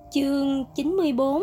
Chương 94.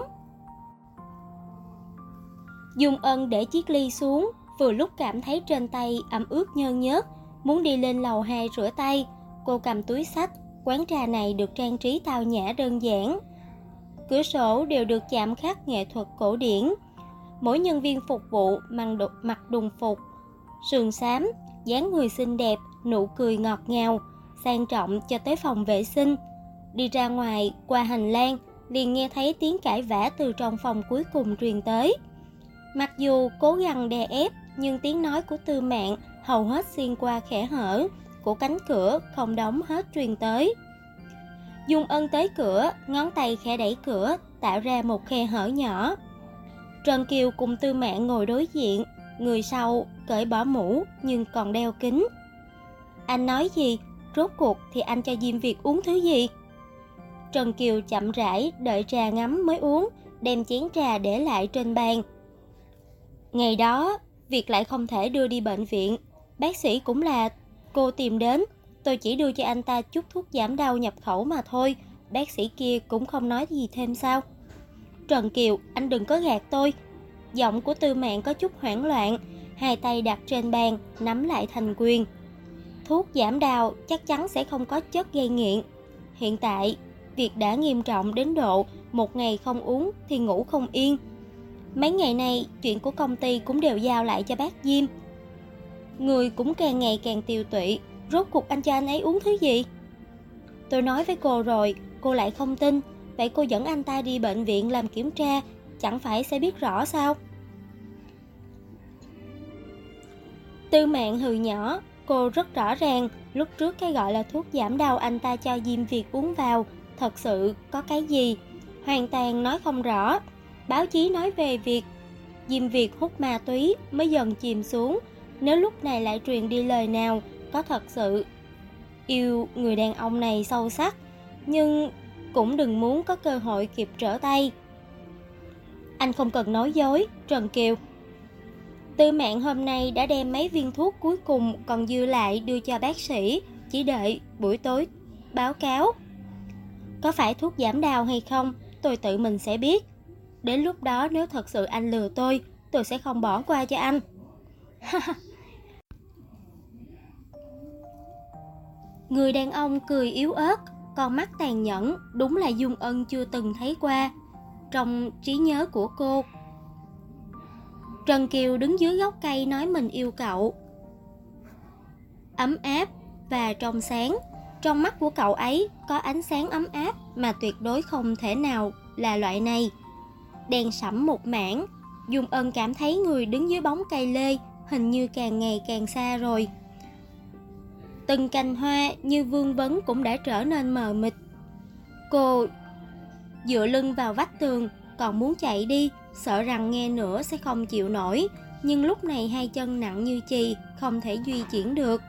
Dung Ân để chiếc ly xuống, vừa lúc cảm thấy trên tay ẩm ướt nhơn nhớt, muốn đi lên lầu 2 rửa tay. Cô cầm túi xách, quán trà này được trang trí tao nhã đơn giản. Cửa sổ đều được chạm khắc nghệ thuật cổ điển. Mỗi nhân viên phục vụ mặc đồng phục sườn xám, dáng người xinh đẹp, nụ cười ngọt ngào, sang trọng cho tới phòng vệ sinh. Đi ra ngoài, qua hành lang, liền nghe thấy tiếng cãi vã từ trong phòng cuối cùng truyền tới. Mặc dù cố gắng đè ép, nhưng tiếng nói của Tư Mạn hầu hết xuyên qua kẽ hở của cánh cửa không đóng hết truyền tới. Dung Ân tới cửa, ngón tay khẽ đẩy cửa, tạo ra một khe hở nhỏ. Trần Kiều cùng Tư Mạn ngồi đối diện, người sau cởi bỏ mũ nhưng còn đeo kính. Anh nói gì? Rốt cuộc thì anh cho Diêm Việt uống thứ gì? Trần Kiều chậm rãi đợi trà ngấm mới uống, đem chén trà để lại trên bàn. Ngày đó, Việt lại không thể đưa đi bệnh viện. Bác sĩ cũng là cô tìm đến. Tôi chỉ đưa cho anh ta chút thuốc giảm đau nhập khẩu mà thôi. Bác sĩ kia cũng không nói gì thêm sao? Trần Kiều, anh đừng có gạt tôi. Giọng của Tư Mạn có chút hoảng loạn, hai tay đặt trên bàn, nắm lại thành quyền. Thuốc giảm đau chắc chắn sẽ không có chất gây nghiện. Hiện tại, Việc đã nghiêm trọng đến độ một ngày không uống thì ngủ không yên. Mấy ngày nay, chuyện của công ty cũng đều giao lại cho bác Diêm. Người cũng càng ngày càng tiều tụy. Rốt cuộc anh cho anh ấy uống thứ gì? Tôi nói với cô rồi, cô lại không tin. Vậy cô dẫn anh ta đi bệnh viện làm kiểm tra, chẳng phải sẽ biết rõ sao? Tư Mạn hừ nhỏ. Cô rất rõ ràng, lúc trước cái gọi là thuốc giảm đau anh ta cho Diêm Việt uống vào thật sự có cái gì, hoàn toàn nói không rõ. Báo chí nói về việc Diêm Việt hút ma túy mới dần chìm xuống. Nếu lúc này lại truyền đi lời nào có thật sự yêu người đàn ông này sâu sắc, nhưng cũng đừng muốn có cơ hội kịp trở tay. Anh không cần nói dối, Trần Kiều. Tư Mạn hôm nay đã đem mấy viên thuốc cuối cùng còn dư lại đưa cho bác sĩ, chỉ đợi buổi tối báo cáo. Có phải thuốc giảm đau hay không, tôi tự mình sẽ biết. Đến lúc đó nếu thật sự anh lừa tôi sẽ không bỏ qua cho anh. Người đàn ông cười yếu ớt, con mắt tàn nhẫn, đúng là Dung Ân chưa từng thấy qua trong trí nhớ của cô. Trần Kiều đứng dưới gốc cây nói mình yêu cậu. Ấm áp và trong sáng. Trong mắt của cậu ấy có ánh sáng ấm áp mà tuyệt đối không thể nào là loại này. Đèn sẫm một mảng. Dung Ân cảm thấy người đứng dưới bóng cây lê hình như càng ngày càng xa rồi. Từng cành hoa như vương vấn cũng đã trở nên mờ mịt. Cô dựa lưng vào vách tường, còn muốn chạy đi, sợ rằng nghe nữa sẽ không chịu nổi. Nhưng lúc này hai chân nặng như chì, không thể di chuyển được.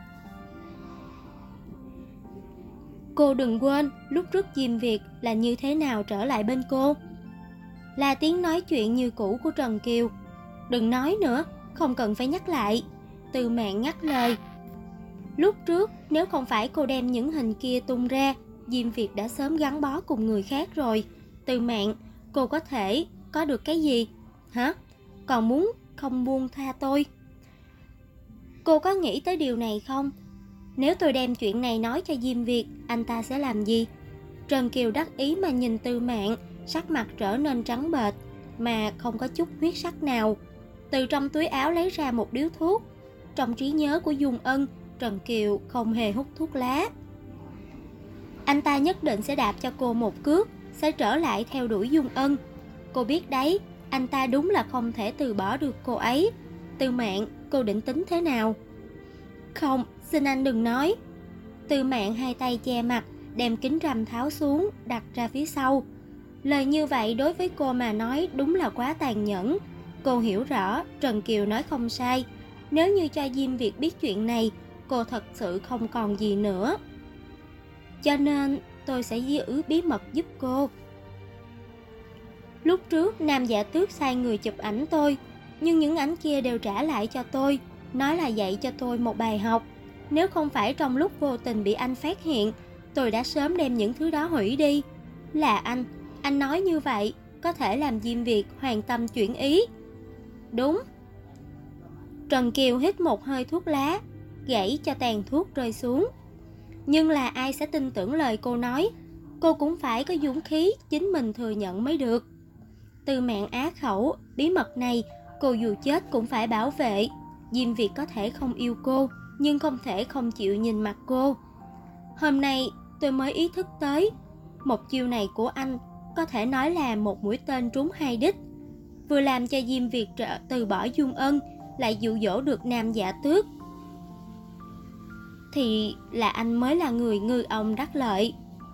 Cô đừng quên, lúc trước Diêm Việt là như thế nào trở lại bên cô. Là tiếng nói chuyện như cũ của Trần Kiều. Đừng nói nữa, không cần phải nhắc lại. Tư Mạn ngắt lời. Lúc trước, nếu không phải cô đem những hình kia tung ra, Diêm Việt đã sớm gắn bó cùng người khác rồi. Tư Mạn, cô có thể có được cái gì? Hả? Còn muốn không buông tha tôi? Cô có nghĩ tới điều này không? Nếu tôi đem chuyện này nói cho Diêm Việt, anh ta sẽ làm gì? Trần Kiều đắc ý mà nhìn Tư Mạn, sắc mặt trở nên trắng bệch mà không có chút huyết sắc nào. Từ trong túi áo lấy ra một điếu thuốc. Trong trí nhớ của Dung Ân, Trần Kiều không hề hút thuốc lá. Anh ta nhất định sẽ đạp cho cô một cước, sẽ trở lại theo đuổi Dung Ân. Cô biết đấy, anh ta đúng là không thể từ bỏ được cô ấy. Tư Mạn, cô định tính thế nào? Không, xin anh đừng nói. Tư Mạn hai tay che mặt, đem kính râm tháo xuống, đặt ra phía sau. Lời như vậy đối với cô mà nói đúng là quá tàn nhẫn. Cô hiểu rõ Trần Kiều nói không sai. Nếu như cho Diêm Việt biết chuyện này, cô thật sự không còn gì nữa. Cho nên tôi sẽ giữ bí mật giúp cô. Lúc trước Nam Dạ Tước sai người chụp ảnh tôi, nhưng những ảnh kia đều trả lại cho tôi, nói là dạy cho tôi một bài học. Nếu không phải trong lúc vô tình bị anh phát hiện, tôi đã sớm đem những thứ đó hủy đi. Là anh, Anh nói như vậy có thể làm Diêm Việt hoàn tâm chuyển ý. Đúng. Trần Kiều hít một hơi thuốc lá, gãy cho tàn thuốc rơi xuống. Nhưng là ai sẽ tin tưởng lời cô nói? Cô cũng phải có dũng khí chính mình thừa nhận mới được. Tư Mạn á khẩu, bí mật này cô dù chết cũng phải bảo vệ. Diêm Việt có thể không yêu cô, nhưng không thể không chịu nhìn mặt cô. Hôm nay tôi mới ý thức tới, một chiêu này của anh có thể nói là một mũi tên trúng hai đích. Vừa làm cho Diêm Việt từ bỏ Dung Ân, lại dụ dỗ được Nam Dạ Tước. Thì là anh mới là người ngư ông đắc lợi.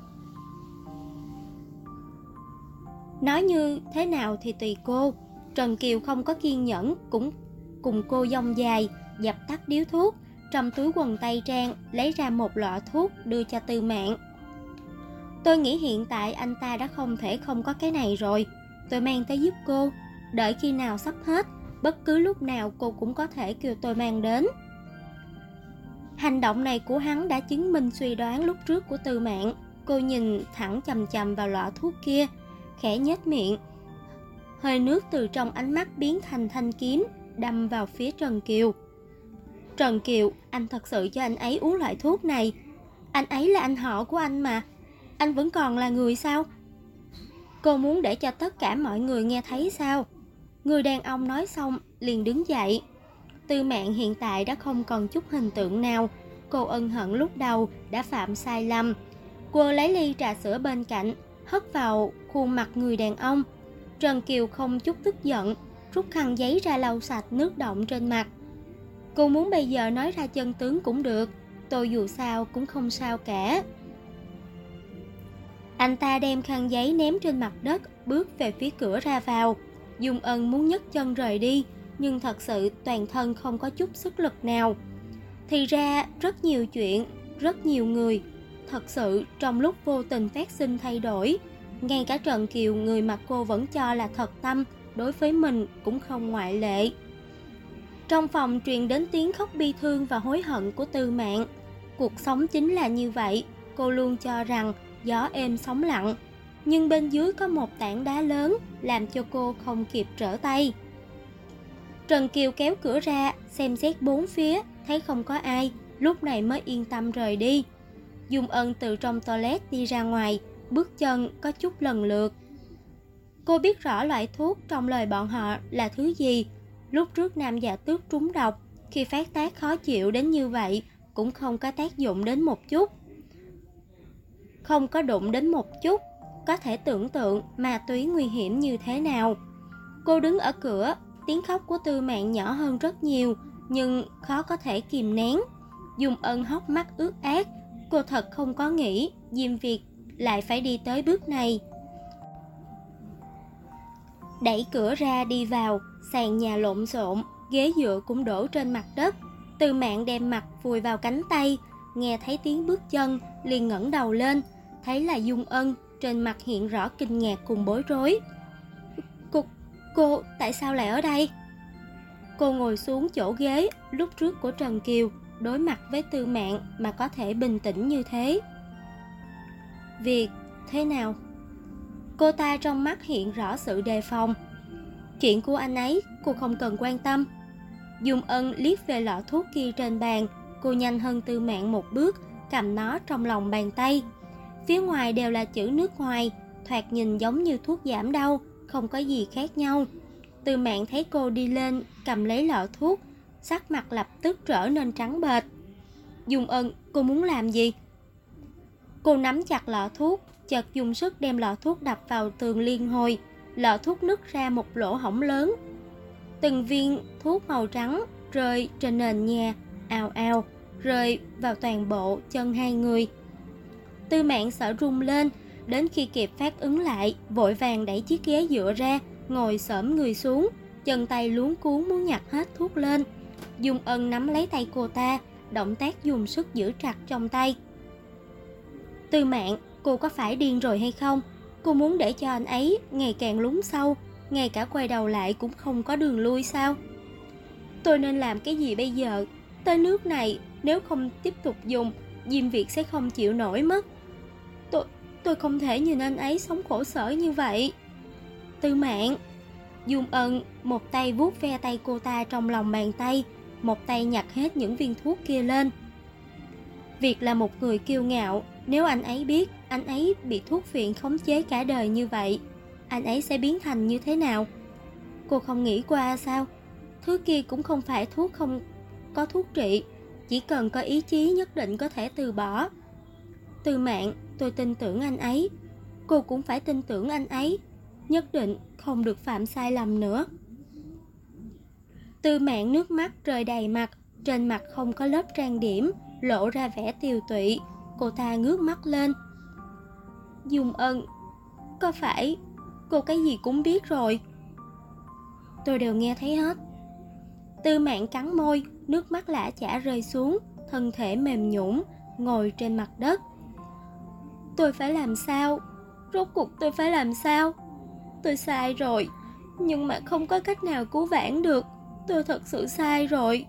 Nói như thế nào thì tùy cô. Trần Kiều không có kiên nhẫn, cũng cùng cô dông dài, dập tắt điếu thuốc, trong túi quần tây trang lấy ra một lọ thuốc đưa cho Tư Mạn. Tôi nghĩ hiện tại anh ta đã không thể không có cái này rồi. Tôi mang tới giúp cô, đợi khi nào sắp hết, bất cứ lúc nào cô cũng có thể kêu tôi mang đến. Hành động này của hắn đã chứng minh suy đoán lúc trước của Tư Mạn. Cô nhìn thẳng chằm chằm vào lọ thuốc kia, khẽ nhếch miệng. Hơi nước từ trong ánh mắt biến thành thanh kiếm, đâm vào phía Trần Kiều. Trần Kiều, anh thật sự cho anh ấy uống loại thuốc này? Anh ấy là anh họ của anh mà. Anh vẫn còn là người sao? Cô muốn để cho tất cả mọi người nghe thấy sao? Người đàn ông nói xong liền đứng dậy. Tư Mạn hiện tại đã không còn chút hình tượng nào. Cô ân hận lúc đầu đã phạm sai lầm. Cô lấy ly trà sữa bên cạnh, hất vào khuôn mặt người đàn ông. Trần Kiều không chút tức giận, rút khăn giấy ra lau sạch nước đọng trên mặt. Cô muốn bây giờ nói ra chân tướng cũng được, tôi dù sao cũng không sao cả. Anh ta đem khăn giấy ném trên mặt đất, bước về phía cửa ra vào. Dung Ân muốn nhấc chân rời đi, nhưng thật sự toàn thân không có chút sức lực nào. Thì ra rất nhiều chuyện, rất nhiều người, thật sự trong lúc vô tình phát sinh thay đổi. Ngay cả Trần Kiều, người mà cô vẫn cho là thật tâm, đối với mình cũng không ngoại lệ. Trong phòng truyền đến tiếng khóc bi thương và hối hận của Tư Mạn. Cuộc sống chính là như vậy, cô luôn cho rằng gió êm sóng lặng, nhưng bên dưới có một tảng đá lớn làm cho cô không kịp trở tay. Trần Kiều kéo cửa ra, xem xét bốn phía, thấy không có ai, lúc này mới yên tâm rời đi. Dung Ân từ trong toilet đi ra ngoài, bước chân có chút lần lượt. Cô biết rõ loại thuốc trong lời bọn họ là thứ gì. Lúc trước Nam Dạ Tước trúng độc, khi phát tác khó chịu đến như vậy, cũng không có tác dụng đến một chút. Không có đụng đến một chút, có thể tưởng tượng ma túy nguy hiểm như thế nào. Cô đứng ở cửa, tiếng khóc của Tư Mạn nhỏ hơn rất nhiều, nhưng khó có thể kìm nén. Dung Ân hốc mắt ướt át, cô thật không có nghĩ Diêm Việt lại phải đi tới bước này. Đẩy cửa ra đi vào, sàn nhà lộn xộn, ghế dựa cũng đổ trên mặt đất. Tư Mạn đem mặt vùi vào cánh tay, nghe thấy tiếng bước chân, liền ngẩng đầu lên, thấy là Dung Ân, trên mặt hiện rõ kinh ngạc cùng bối rối. Cô tại sao lại ở đây? Cô ngồi xuống chỗ ghế lúc trước của Trần Kiều, đối mặt với Tư Mạn mà có thể bình tĩnh như thế. Việc thế nào? Cô ta trong mắt hiện rõ sự đề phòng. Chuyện của anh ấy cô không cần quan tâm. Dung Ân liếc về lọ thuốc kia trên bàn. Cô nhanh hơn Tư Mạn một bước, cầm nó trong lòng bàn tay. Phía ngoài đều là chữ nước ngoài, thoạt nhìn giống như thuốc giảm đau, không có gì khác nhau. Tư Mạn thấy cô đi lên, cầm lấy lọ thuốc, sắc mặt lập tức trở nên trắng bệch. Dung Ân, cô muốn làm gì? Cô nắm chặt lọ thuốc, chợt dùng sức đem lọ thuốc đập vào tường liên hồi. Lọ thuốc nứt ra một lỗ hổng lớn. Từng viên thuốc màu trắng rơi trên nền nhà, ào ào, rơi vào toàn bộ chân hai người. Tư Mạn sợ rung lên, đến khi kịp phát ứng lại, vội vàng đẩy chiếc ghế dựa ra, ngồi xổm người xuống, chân tay luống cuống muốn nhặt hết thuốc lên. Dung Ân nắm lấy tay cô ta, động tác dùng sức giữ chặt trong tay. Tư Mạn, cô có phải điên rồi hay không? Cô muốn để cho anh ấy ngày càng lún sâu, ngay cả quay đầu lại cũng không có đường lui sao? Tôi nên làm cái gì bây giờ? Tới nước này, nếu không tiếp tục dùng, Diêm Việt sẽ không chịu nổi mất. tôi không thể nhìn anh ấy sống khổ sở như vậy. Tư Mạn. Dung Ân một tay vuốt ve tay cô ta trong lòng bàn tay, một tay nhặt hết những viên thuốc kia lên. Việc là một người kiêu ngạo, nếu anh ấy biết anh ấy bị thuốc phiện khống chế cả đời như vậy, anh ấy sẽ biến thành như thế nào? Cô không nghĩ qua sao? Thứ kia cũng không phải thuốc không có thuốc trị, chỉ cần có ý chí nhất định có thể từ bỏ. Tư Mạn, tôi tin tưởng anh ấy. Cô cũng phải tin tưởng anh ấy. Nhất định không được phạm sai lầm nữa. Tư Mạn nước mắt rơi đầy mặt, trên mặt không có lớp trang điểm, lộ ra vẻ tiều tụy. Cô ta ngước mắt lên. Dung Ân, có phải cô cái gì cũng biết rồi? Tôi đều nghe thấy hết. Tư Mạn cắn môi, nước mắt lã chả rơi xuống, thân thể mềm nhũn ngồi trên mặt đất. Tôi phải làm sao? Rốt cuộc tôi phải làm sao? Tôi sai rồi, nhưng mà không có cách nào cứu vãn được. Tôi thật sự sai rồi.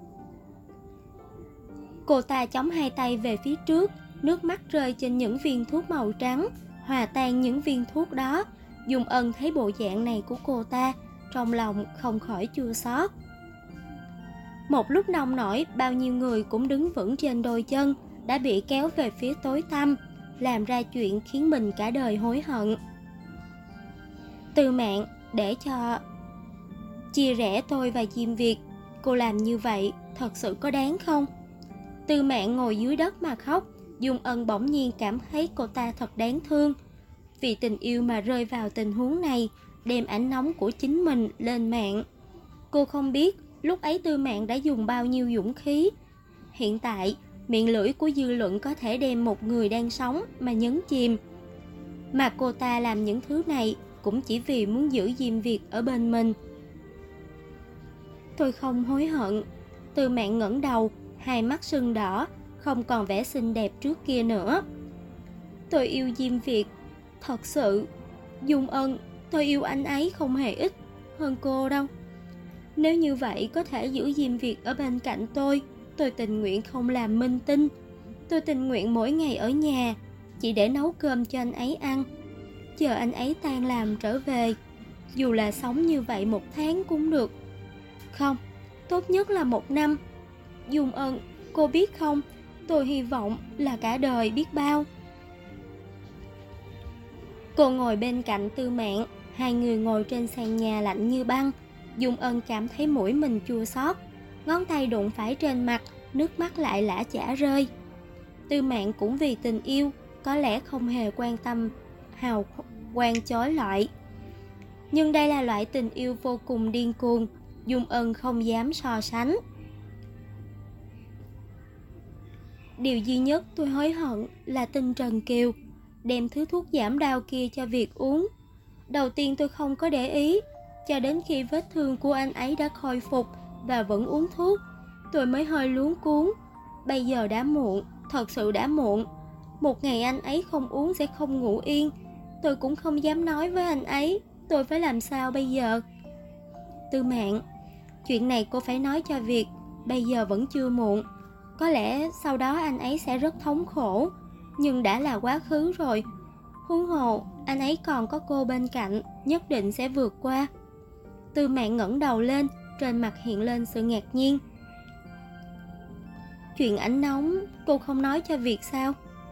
Cô ta chống hai tay về phía trước, nước mắt rơi trên những viên thuốc màu trắng, hòa tan những viên thuốc đó. Dung Ân thấy bộ dạng này của cô ta, trong lòng không khỏi chua xót. Một lúc nông nổi, bao nhiêu người cũng đứng vững trên đôi chân, đã bị kéo về phía tối tăm, làm ra chuyện khiến mình cả đời hối hận. Tư Mạn, để cho chia rẽ tôi và Diêm Việt, cô làm như vậy thật sự có đáng không? Tư Mạn ngồi dưới đất mà khóc. Dung Ân bỗng nhiên cảm thấy cô ta thật đáng thương. Vì tình yêu mà rơi vào tình huống này, đem ảnh nóng của chính mình lên mạng. Cô không biết lúc ấy Tư Mạn đã dùng bao nhiêu dũng khí. Hiện tại, miệng lưỡi của dư luận có thể đem một người đang sống mà nhấn chìm. Mà cô ta làm những thứ này cũng chỉ vì muốn giữ Diêm Việt ở bên mình. Tôi không hối hận. Tư Mạn ngẩng đầu, hai mắt sưng đỏ, không còn vẻ xinh đẹp trước kia nữa. Tôi yêu Diêm Việt, thật sự. Dung Ân, tôi yêu anh ấy không hề ít hơn cô đâu. Nếu như vậy có thể giữ Diêm Việt ở bên cạnh tôi tình nguyện không làm minh tinh. Tôi tình nguyện mỗi ngày ở nhà, chỉ để nấu cơm cho anh ấy ăn, chờ anh ấy tan làm trở về. Dù là sống như vậy 1 tháng cũng được. Không, tốt nhất là 1 năm. Dung Ân, cô biết không, tôi hy vọng là cả đời biết bao. Cô ngồi bên cạnh Tư Mạn, hai người ngồi trên sàn nhà lạnh như băng. Dung Ân cảm thấy mũi mình chua xót, ngón tay đụng phải trên mặt, nước mắt lại lã chả rơi. Tư Mạn cũng vì tình yêu, có lẽ không hề quan tâm hào quang chói lọi. Nhưng đây là loại tình yêu vô cùng điên cuồng, Dung Ân không dám so sánh. Điều duy nhất tôi hối hận là tin Trần Kiều, đem thứ thuốc giảm đau kia cho Việt uống. Đầu tiên tôi không có để ý, cho đến khi vết thương của anh ấy đã khôi phục và vẫn uống thuốc, tôi mới hơi luống cuống. Bây giờ đã muộn, thật sự đã muộn. Một ngày anh ấy không uống sẽ không ngủ yên. Tôi cũng không dám nói với anh ấy. Tôi phải làm sao bây giờ? Tư Mạn, chuyện này cô phải nói cho Việt. Bây giờ vẫn chưa muộn. Có lẽ sau đó anh ấy sẽ rất thống khổ, nhưng đã là quá khứ rồi. Huống hồ, anh ấy còn có cô bên cạnh, nhất định sẽ vượt qua. Tư Mạn ngẩng đầu lên, trên mặt hiện lên sự ngạc nhiên. Chuyện ảnh nóng, cô không nói cho Việt sao?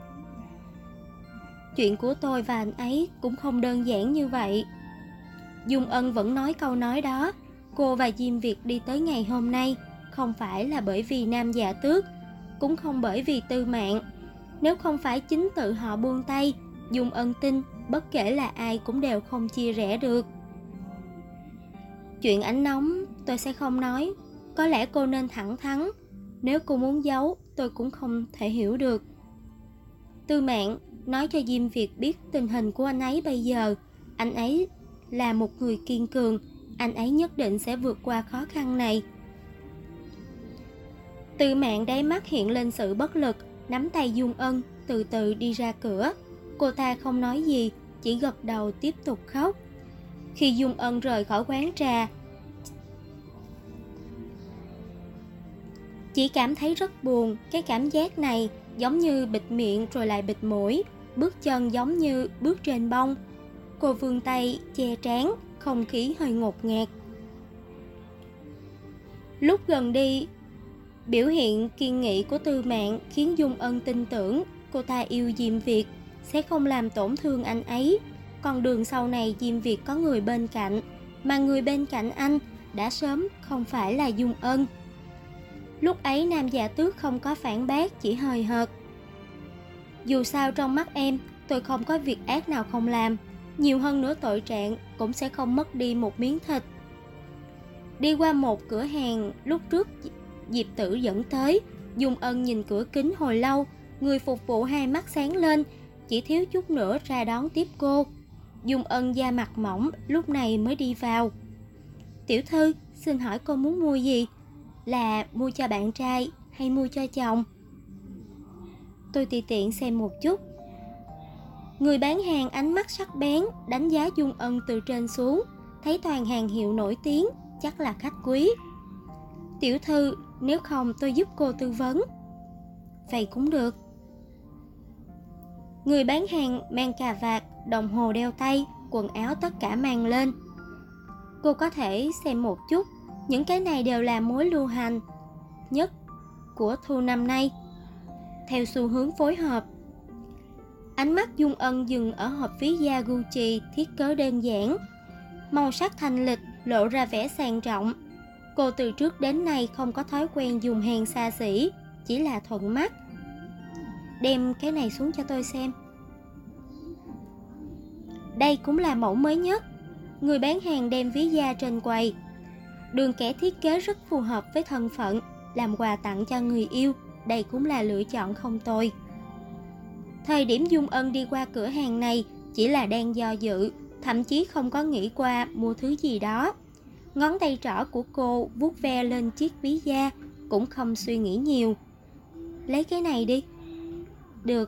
Chuyện của tôi và anh ấy cũng không đơn giản như vậy. Dung Ân vẫn nói câu nói đó. Cô và Diêm Việt đi tới ngày hôm nay, không phải là bởi vì Nam Dạ Tước, cũng không bởi vì Tư Mạn. Nếu không phải chính tự họ buông tay, Dung Ân tin bất kể là ai cũng đều không chia rẽ được. Chuyện ảnh nóng tôi sẽ không nói. Có lẽ cô nên thẳng thắn. Nếu cô muốn giấu, tôi cũng không thể hiểu được. Tư Mạn, nói cho Diêm Việt biết tình hình của anh ấy bây giờ. Anh ấy là một người kiên cường, anh ấy nhất định sẽ vượt qua khó khăn này. Tư Mạn đáy mắt hiện lên sự bất lực, nắm tay Dung Ân, từ từ đi ra cửa. Cô ta không nói gì, chỉ gật đầu tiếp tục khóc. Khi Dung Ân rời khỏi quán trà, chỉ cảm thấy rất buồn. Cái cảm giác này giống như bịt miệng rồi lại bịt mũi. bước chân giống như bước trên bông. Cô vươn tay che trán, không khí hơi ngột ngạt. Lúc gần đi, biểu hiện kiên nghị của Tư Mạn khiến Dung Ân tin tưởng cô ta yêu Diêm Việt, sẽ không làm tổn thương anh ấy. Con đường sau này Diêm Việt có người bên cạnh, mà người bên cạnh anh đã sớm không phải là Dung Ân. Lúc ấy Nam Dạ Tước không có phản bác, chỉ hời hợt. Dù sao trong mắt em, tôi không có việc ác nào không làm, nhiều hơn nữa tội trạng cũng sẽ không mất đi một miếng thịt. Đi qua một cửa hàng lúc trước Diệp Tử dẫn tới, Dung Ân nhìn cửa kính hồi lâu, người phục vụ hai mắt sáng lên, chỉ thiếu chút nữa ra đón tiếp cô. Dung Ân da mặt mỏng lúc này mới đi vào. Tiểu thư, xin hỏi cô muốn mua gì? Là mua cho bạn trai hay mua cho chồng? Tôi tùy tiện xem một chút. Người bán hàng ánh mắt sắc bén đánh giá Dung Ân từ trên xuống, thấy toàn hàng hiệu nổi tiếng, chắc là khách quý. Tiểu thư, nếu không tôi giúp cô tư vấn. Vậy cũng được. Người bán hàng mang cà vạt, đồng hồ đeo tay, quần áo tất cả mang lên. Cô có thể xem một chút, những cái này đều là mối lưu hành nhất của thu năm nay, theo xu hướng phối hợp. Ánh mắt Dung Ân dừng ở hộp ví da Gucci thiết kế đơn giản, màu sắc thanh lịch lộ ra vẻ sang trọng. Cô từ trước đến nay không có thói quen dùng hàng xa xỉ, chỉ là thuận mắt. Đem cái này xuống cho tôi xem. Đây cũng là mẫu mới nhất. Người bán hàng đem ví da trên quầy. Đường kẻ thiết kế rất phù hợp với thân phận, làm quà tặng cho người yêu, đây cũng là lựa chọn không tồi. Thời điểm Dung Ân đi qua cửa hàng này chỉ là đang do dự, thậm chí không có nghĩ qua mua thứ gì đó. Ngón tay trỏ của cô vuốt ve lên chiếc ví da, cũng không suy nghĩ nhiều. Lấy cái này đi. Được.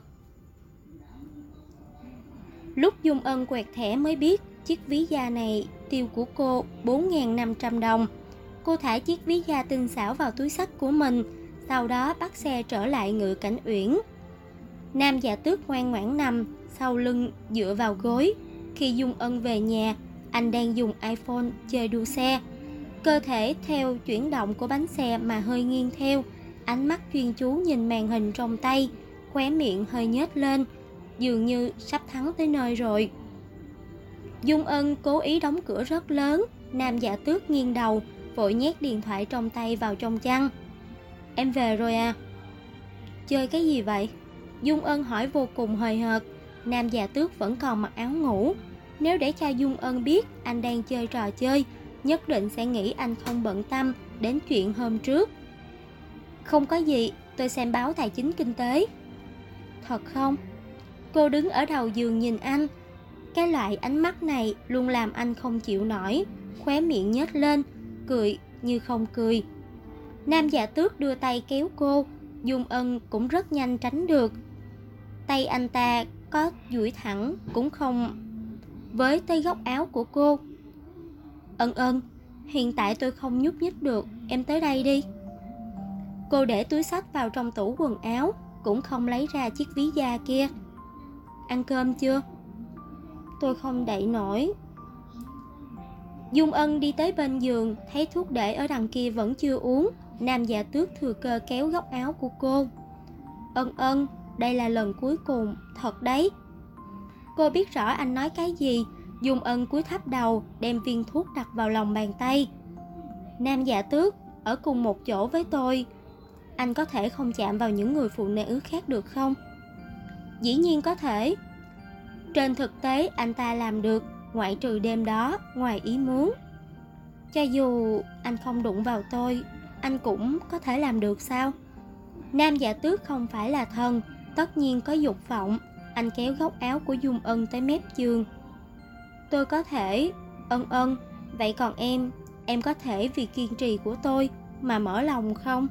Lúc Dung Ân quẹt thẻ mới biết chiếc ví da này tiêu của cô 4.500 đồng. Cô thả chiếc ví da tinh xảo vào túi xách của mình, sau đó bắt xe trở lại Ngự Cảnh Uyển. Nam Dạ Tước ngoan ngoãn nằm sau lưng dựa vào gối. Khi Dung Ân về nhà, anh đang dùng iPhone chơi đua xe. Cơ thể theo chuyển động của bánh xe mà hơi nghiêng theo, ánh mắt chuyên chú nhìn màn hình trong tay, khóe miệng hơi nhếch lên, dường như sắp thắng tới nơi rồi. Dung Ân cố ý đóng cửa rất lớn. Nam Dạ Tước nghiêng đầu, vội nhét điện thoại trong tay vào trong chăn. Em về rồi à? Chơi cái gì vậy? Dung Ân hỏi vô cùng hời hợt. Nam Dạ Tước vẫn còn mặc áo ngủ. Nếu để cho Dung Ân biết anh đang chơi trò chơi, nhất định sẽ nghĩ anh không bận tâm đến chuyện hôm trước. Không có gì, tôi xem báo tài chính kinh tế. Thật không? Cô đứng ở đầu giường nhìn anh. Cái loại ánh mắt này luôn làm anh không chịu nổi, khóe miệng nhếch lên, cười như không cười. Nam Dạ Tước đưa tay kéo cô, Dung Ân cũng rất nhanh tránh được. Tay anh ta có duỗi thẳng cũng không với tới góc áo của cô. Ân, hiện tại tôi không nhúc nhích được, em tới đây đi. Cô để túi xách vào trong tủ quần áo, cũng không lấy ra chiếc ví da kia. Ăn cơm chưa? Tôi không đậy nổi. Dung Ân đi tới bên giường, thấy thuốc để ở đằng kia vẫn chưa uống. Nam Dạ Tước thừa cơ kéo góc áo của cô. Ân, đây là lần cuối cùng, thật đấy. Cô biết rõ anh nói cái gì. Dung Ân cúi thấp đầu, đem viên thuốc đặt vào lòng bàn tay. Nam Dạ Tước, ở cùng một chỗ với tôi, anh có thể không chạm vào những người phụ nữ khác được không? Dĩ nhiên có thể. Trên thực tế anh ta làm được, ngoại trừ đêm đó, ngoài ý muốn. Cho dù anh không đụng vào tôi, anh cũng có thể làm được sao? Nam Dạ Tước không phải là thần, tất nhiên có dục vọng. Anh kéo góc áo của Dung Ân tới mép giường. Tôi có thể. Ân, vậy còn em có thể vì kiên trì của tôi mà mở lòng không?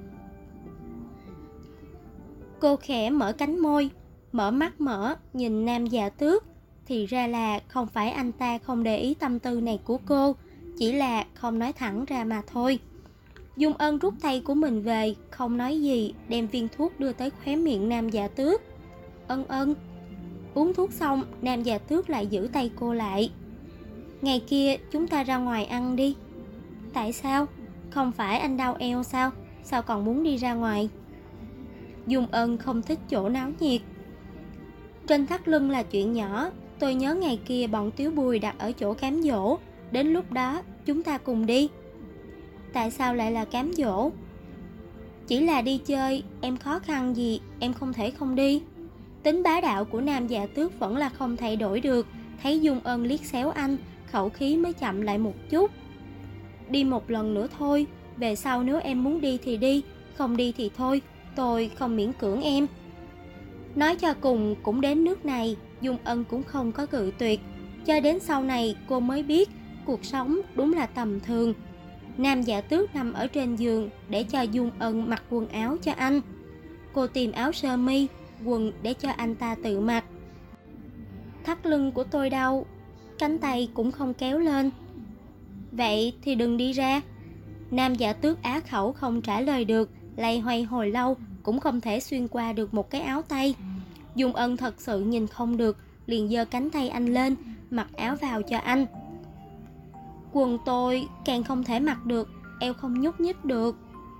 Cô khẽ mở cánh môi, mở mắt nhìn Nam Dạ Tước. Thì ra là không phải anh ta không để ý tâm tư này của cô, chỉ là không nói thẳng ra mà thôi. Dung Ân rút tay của mình về, không nói gì, đem viên thuốc đưa tới khóe miệng Nam Dạ Tước. Ân, Uống thuốc xong, Nam Dạ Tước lại giữ tay cô lại. Ngày kia chúng ta ra ngoài ăn đi. Tại sao? Không phải anh đau eo sao? Sao còn muốn đi ra ngoài? Dung Ân không thích chỗ náo nhiệt. Trên thắt lưng là chuyện nhỏ. Tôi nhớ ngày kia bọn Tiếu Bùi đặt ở chỗ cám dỗ. Đến lúc đó chúng ta cùng đi. Tại sao lại là cám dỗ? Chỉ là đi chơi, em khó khăn gì, em không thể không đi. Tính bá đạo của Nam Dạ Tước vẫn là không thay đổi được. Thấy Dung Ân liếc xéo anh, khẩu khí mới chậm lại một chút. Đi một lần nữa thôi. Về sau nếu em muốn đi thì đi, không đi thì thôi, tôi không miễn cưỡng em. Nói cho cùng cũng đến nước này, Dung Ân cũng không có cự tuyệt. Cho đến sau này cô mới biết cuộc sống đúng là tầm thường. Nam Dạ Tước nằm ở trên giường để cho Dung Ân mặc quần áo cho anh. Cô tìm áo sơ mi, quần để cho anh ta tự mặc. Thắt lưng của tôi đau, cánh tay cũng không kéo lên. Vậy thì đừng đi ra. Nam Dạ Tước á khẩu không trả lời được, lay hoay hồi lâu cũng không thể xuyên qua được một cái áo tay. Dung Ân thật sự nhìn không được, liền giơ cánh tay anh lên, mặc áo vào cho anh. Quần tôi càng không thể mặc được, eo không nhúc nhích được.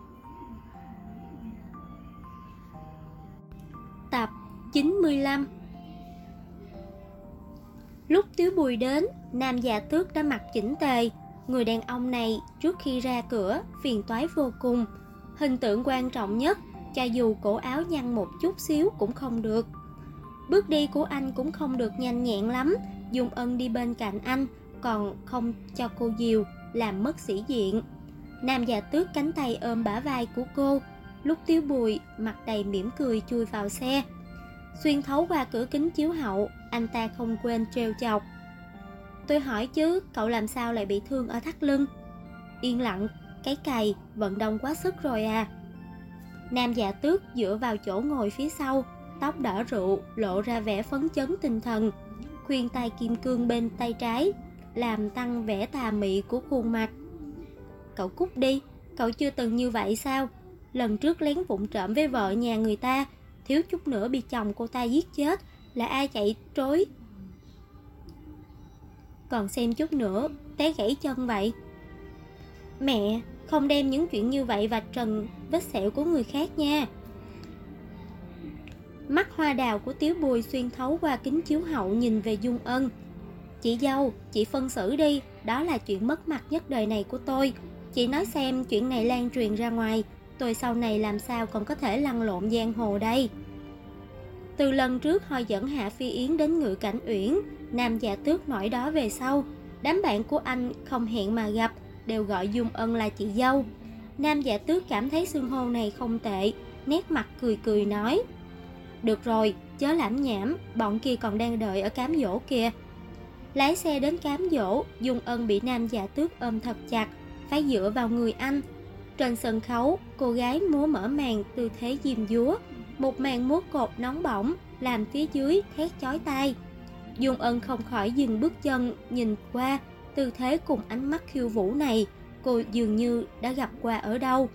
Tập 95. Lúc Tiếu Bùi đến, Nam Dạ Tước đã mặc chỉnh tề. Người đàn ông này trước khi ra cửa phiền toái vô cùng. Hình tượng quan trọng nhất, cho dù cổ áo nhăn một chút xíu cũng không được. Bước đi của anh cũng không được nhanh nhẹn lắm. Dung Ân đi bên cạnh anh, còn không cho cô dìu, làm mất sĩ diện. Nam Dạ Tước cánh tay ôm bả vai của cô. Lúc Tiếu Bùi mặt đầy mỉm cười chui vào xe. Xuyên thấu qua cửa kính chiếu hậu, anh ta không quên trêu chọc. Tôi hỏi chứ, cậu làm sao lại bị thương ở thắt lưng? Yên lặng, cái cày, vận động quá sức rồi à. Nam Dạ Tước dựa vào chỗ ngồi phía sau, tóc đỏ rượu, lộ ra vẻ phấn chấn tinh thần. Khuyên tay kim cương bên tay trái, làm tăng vẻ tà mị của khuôn mặt. Cậu cút đi, cậu chưa từng như vậy sao? Lần trước lén vụng trộm với vợ nhà người ta, thiếu chút nữa bị chồng cô ta giết chết, là ai chạy trối? Còn xem chút nữa, té gãy chân vậy. Mẹ, không đem những chuyện như vậy vạch trần vết sẹo của người khác nha. Mắt hoa đào của Tiếu Bùi xuyên thấu qua kính chiếu hậu nhìn về Dung Ân. Chị dâu, chị phân xử đi, đó là chuyện mất mặt nhất đời này của tôi. Chị nói xem chuyện này lan truyền ra ngoài, tôi sau này làm sao còn có thể lăn lộn giang hồ đây. Từ lần trước họ dẫn Hạ Phi Yến đến Ngự Cảnh Uyển, Nam Dạ Tước nói đó về sau, đám bạn của anh không hẹn mà gặp, đều gọi Dung Ân là chị dâu. Nam Dạ Tước cảm thấy xưng hô này không tệ, nét mặt cười cười nói: Được rồi, chớ lãm nhảm, bọn kia còn đang đợi ở cám dỗ kìa. Lái xe đến cám dỗ, Dung Ân bị Nam Dạ Tước ôm thật chặt, phải dựa vào người anh. Trên sân khấu, cô gái múa mở màn tư thế diêm dúa, một màn múa cột nóng bỏng, làm phía dưới thét chói tai. Dung Ân không khỏi dừng bước chân, nhìn qua tư thế cùng ánh mắt khiêu vũ này, cô dường như đã gặp qua ở đâu.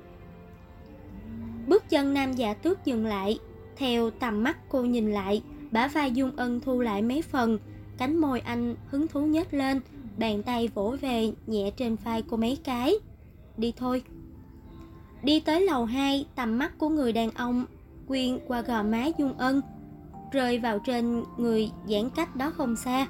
Bước chân Nam Dạ Tước dừng lại, theo tầm mắt cô nhìn lại, bả vai Dung Ân thu lại mấy phần, cánh môi anh hứng thú nhếch lên, bàn tay vỗ về nhẹ trên vai cô mấy cái. Đi thôi. Đi tới lầu 2, tầm mắt của người đàn ông quyên qua gò má Dung Ân, rơi vào trên người giãn cách đó không xa.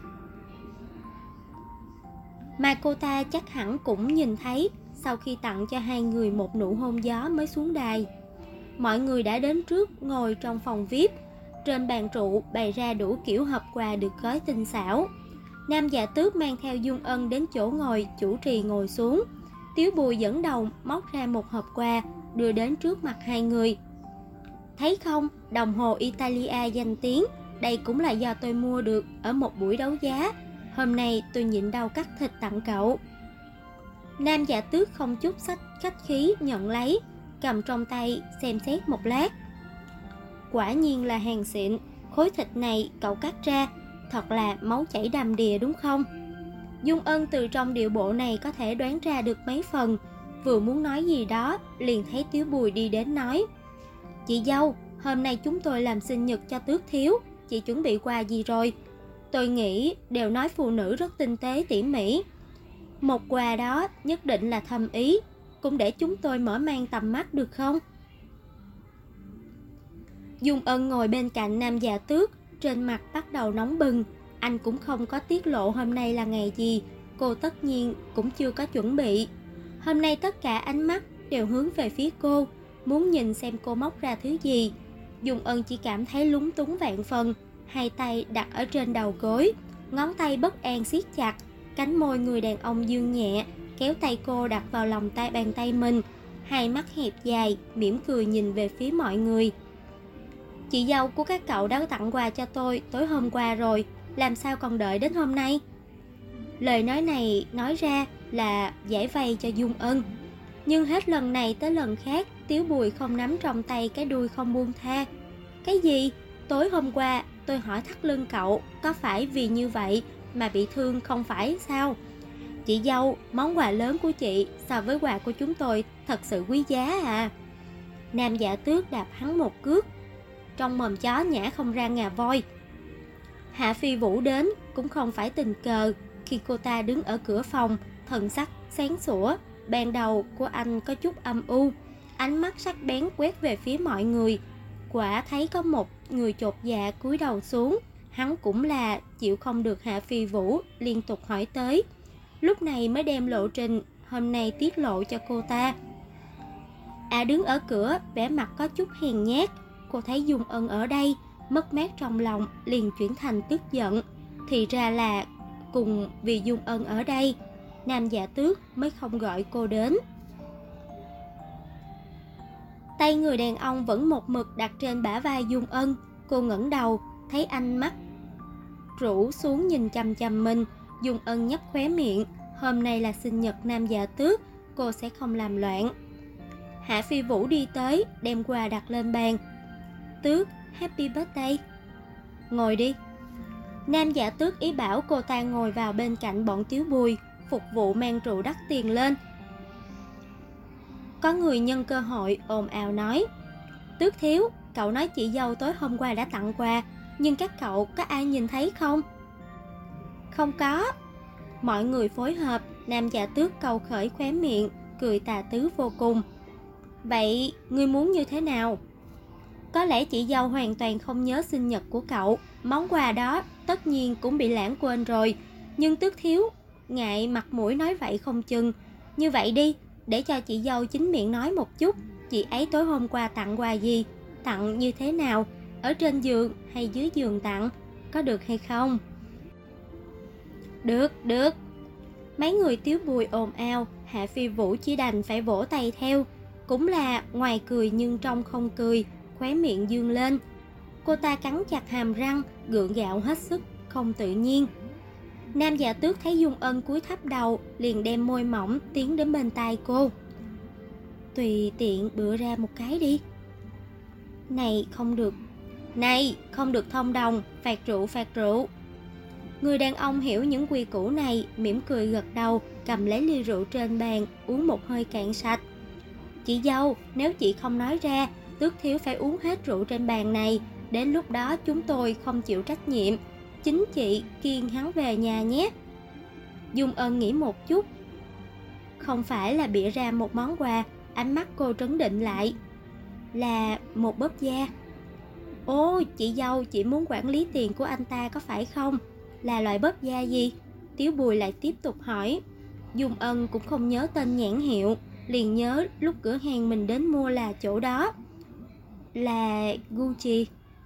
Mà cô ta chắc hẳn cũng nhìn thấy, sau khi tặng cho hai người một nụ hôn gió mới xuống đài. Mọi người đã đến trước ngồi trong phòng VIP. Trên bàn trụ bày ra đủ kiểu hộp quà được gói tinh xảo. Nam Dạ Tước mang theo Dung Ân đến chỗ ngồi chủ trì ngồi xuống. Tiếu Bùi dẫn đầu móc ra một hộp quà đưa đến trước mặt hai người. Thấy không, đồng hồ Italia danh tiếng, đây cũng là do tôi mua được ở một buổi đấu giá. Hôm nay tôi nhịn đau cắt thịt tặng cậu. Nam Dạ Tước không chút khách khí nhận lấy, cầm trong tay xem xét một lát. Quả nhiên là hàng xịn, khối thịt này cậu cắt ra, thật là máu chảy đầm đìa đúng không? Dung Ân từ trong điệu bộ này có thể đoán ra được mấy phần, vừa muốn nói gì đó, liền thấy Tiếu Bùi đi đến nói: Chị dâu, hôm nay chúng tôi làm sinh nhật cho Tước thiếu, chị chuẩn bị quà gì rồi? Tôi nghĩ đều nói phụ nữ rất tinh tế tỉ mỉ. Một quà đó nhất định là thầm ý, cũng để chúng tôi mở mang tầm mắt được không? Dung Ân ngồi bên cạnh Nam Dạ Tước, trên mặt bắt đầu nóng bừng. Anh cũng không có tiết lộ hôm nay là ngày gì, cô tất nhiên cũng chưa có chuẩn bị. Hôm nay tất cả ánh mắt đều hướng về phía cô, muốn nhìn xem cô móc ra thứ gì. Dung Ân chỉ cảm thấy lúng túng vạn phần, hai tay đặt ở trên đầu gối, ngón tay bất an siết chặt, cánh môi người đàn ông dương nhẹ, kéo tay cô đặt vào lòng bàn tay mình, hai mắt hẹp dài, mỉm cười nhìn về phía mọi người. Chị dâu của các cậu đã tặng quà cho tôi tối hôm qua rồi, làm sao còn đợi đến hôm nay? Lời nói này nói ra là giải vây cho Dung Ân. Nhưng hết lần này tới lần khác, Tiếu Bùi không nắm trong tay cái đuôi không buông tha. Cái gì? Tối hôm qua tôi hỏi thắt lưng cậu, có phải vì như vậy mà bị thương không phải sao? Chị dâu, món quà lớn của chị so với quà của chúng tôi thật sự quý giá à. Nam Dạ Tước đạp hắn một cước. Trong mồm chó nhả không ra ngà voi. Hạ Phi Vũ đến cũng không phải tình cờ. Khi cô ta đứng ở cửa phòng, thần sắc sáng sủa, ban đầu của anh có chút âm u, ánh mắt sắc bén quét về phía mọi người. Quả thấy có một người chột dạ cúi đầu xuống, hắn cũng là chịu không được Hạ Phi Vũ liên tục hỏi tới, lúc này mới đem lộ trình hôm nay tiết lộ cho cô ta. Đứng ở cửa, vẻ mặt có chút hèn nhát. Cô thấy Dung Ân ở đây, mất mát trong lòng liền chuyển thành tức giận. Thì ra là cùng vì Dung Ân ở đây, Nam Dạ Tước mới không gọi cô đến. Tay người đàn ông vẫn một mực đặt trên bả vai Dung Ân. Cô ngẩng đầu, thấy anh mắt rũ xuống nhìn chằm chằm mình. Dung Ân nhếch khóe miệng. Hôm nay là sinh nhật Nam Dạ Tước, cô sẽ không làm loạn. Hạ Phi Vũ đi tới, đem quà đặt lên bàn. Tước, happy birthday. Ngồi đi. Nam Dạ Tước ý bảo cô ta ngồi vào bên cạnh bọn Tiếu Bùi, phục vụ mang rượu đắt tiền lên. Có người nhân cơ hội ồn ào nói, Tước thiếu, cậu nói chị dâu tối hôm qua đã tặng quà, nhưng các cậu có ai nhìn thấy không? Không có. Mọi người phối hợp. Nam Dạ Tước câu khởi khóe miệng, cười tà tứ vô cùng. Vậy ngươi muốn như thế nào? Có lẽ chị dâu hoàn toàn không nhớ sinh nhật của cậu, món quà đó tất nhiên cũng bị lãng quên rồi. Nhưng Tước thiếu ngại mặt mũi nói vậy không chừng. Như vậy đi, để cho chị dâu chính miệng nói một chút, chị ấy tối hôm qua tặng quà gì, tặng như thế nào, ở trên giường hay dưới giường tặng, có được hay không? Được, được. Mấy người Tiếu Bùi ồn ào. Hạ Phi Vũ chỉ đành phải vỗ tay theo. Cũng là ngoài cười nhưng trong không cười, khóe miệng dương lên. Cô ta cắn chặt hàm răng, gượng gạo hết sức, không tự nhiên. Nam Dạ Tước thấy Dung Ân cúi thấp đầu, liền đem môi mỏng tiến đến bên tai cô. Tùy tiện bựa ra một cái đi. Này, không được thông đồng, phạt rượu. Người đàn ông hiểu những quy củ này, mỉm cười gật đầu, cầm lấy ly rượu trên bàn, uống một hơi cạn sạch. Chị dâu, nếu chị không nói ra, Tước thiếu phải uống hết rượu trên bàn này. Đến lúc đó chúng tôi không chịu trách nhiệm. Chính chị kiêng hắn về nhà nhé. Dung Ân nghĩ một chút. Không phải là bịa ra một món quà. Ánh mắt cô trấn định lại. Là một bóp da. Ồ, chị dâu, chị muốn quản lý tiền của anh ta có phải không? Là loại bóp da gì? Tiếu Bùi lại tiếp tục hỏi. Dung Ân cũng không nhớ tên nhãn hiệu, liền nhớ lúc cửa hàng mình đến mua là chỗ đó. Là Gucci.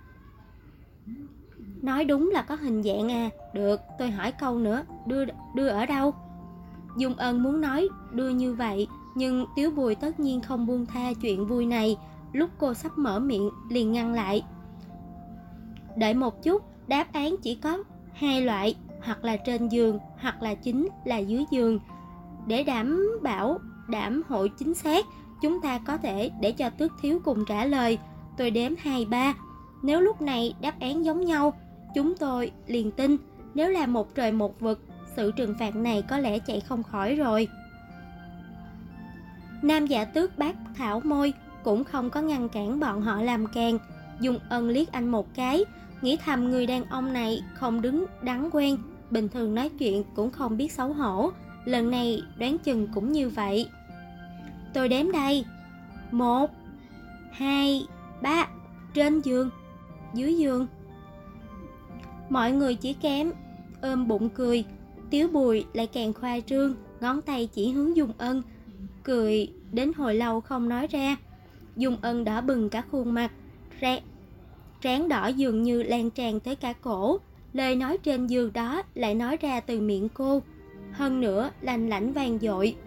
Nói đúng là có hình dạng à. Được, tôi hỏi câu nữa, đưa ở đâu? Dung Ân muốn nói đưa như vậy, nhưng Tiếu Bùi tất nhiên không buông tha chuyện vui này. Lúc cô sắp mở miệng liền ngăn lại. Đợi một chút, đáp án chỉ có hai loại, hoặc là trên giường, hoặc là chính là dưới giường. Để đảm hội chính xác, chúng ta có thể để cho Tước thiếu cùng trả lời. Tôi đếm 2, 3. Nếu lúc này đáp án giống nhau, chúng tôi liền tin. Nếu là một trời một vực, sự trừng phạt này có lẽ chạy không khỏi rồi. Nam Dạ Tước bác thảo môi, cũng không có ngăn cản bọn họ làm càng. Dung Ân liếc anh một cái, nghĩ thầm người đàn ông này không đứng đắn quen, bình thường nói chuyện cũng không biết xấu hổ, lần này đoán chừng cũng như vậy. Tôi đếm đây: 1, 2, 3, trên giường, dưới giường. Mọi người chỉ kém ôm bụng cười, Tiếu Bùi lại càng khoa trương, ngón tay chỉ hướng Dung Ân, cười đến hồi lâu không nói ra. Dung Ân đỏ bừng cả khuôn mặt, trán đỏ dường như lan tràn tới cả cổ. Lời nói trên giường đó lại nói ra từ miệng cô, hơn nữa lanh lảnh vang dội.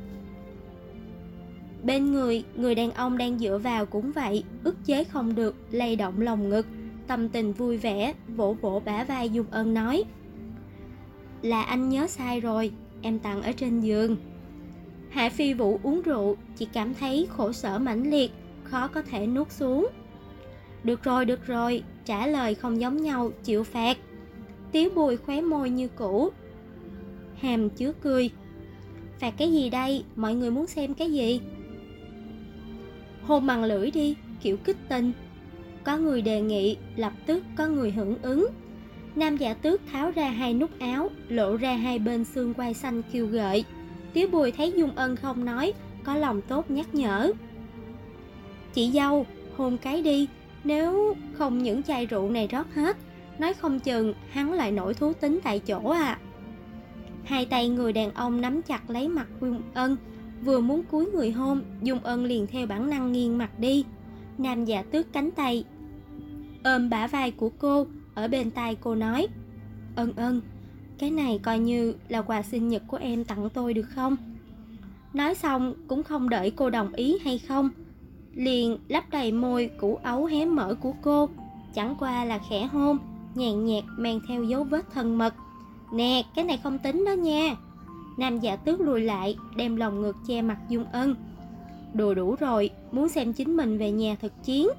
Bên người đàn ông đang dựa vào cũng vậy, ức chế không được, lay động lồng ngực, tâm tình vui vẻ, vỗ vỗ bả vai Dung Ân nói: Là anh nhớ sai rồi, em tặng ở trên giường. Hạ Phi Vũ uống rượu, chỉ cảm thấy khổ sở mãnh liệt, khó có thể nuốt xuống. Được rồi, trả lời không giống nhau, chịu phạt. Tiếu Bùi khóe môi như cũ, hàm chứa cười. Phạt cái gì đây, mọi người muốn xem cái gì? Hôn bằng lưỡi đi, kiểu kích tình. Có người đề nghị, lập tức có người hưởng ứng. Nam Dạ Tước tháo ra 2 nút áo, lộ ra 2 bên xương quai xanh khiêu gợi. Tiếu Bùi thấy Dung Ân không nói, có lòng tốt nhắc nhở: Chị dâu, hôn cái đi, nếu không những chai rượu này rót hết, nói không chừng hắn lại nổi thú tính tại chỗ à. Hai tay người đàn ông nắm chặt lấy mặt Dung Ân, vừa muốn cúi người hôn, Dung Ân liền theo bản năng nghiêng mặt đi. Nam Dạ Tước cánh tay ôm bả vai của cô, ở bên tai cô nói: Ân, cái này coi như là quà sinh nhật của em tặng tôi được không? Nói xong cũng không đợi cô đồng ý hay không, liền lấp đầy môi củ ấu hé mở của cô, chẳng qua là khẽ hôn, nhàn nhạt mang theo dấu vết thân mật. Nè, cái này không tính đó nha. Nam Dạ Tước lùi lại, đem lồng ngực che mặt Dung Ân. Đùa đủ rồi, muốn xem chính mình về nhà thực chiến.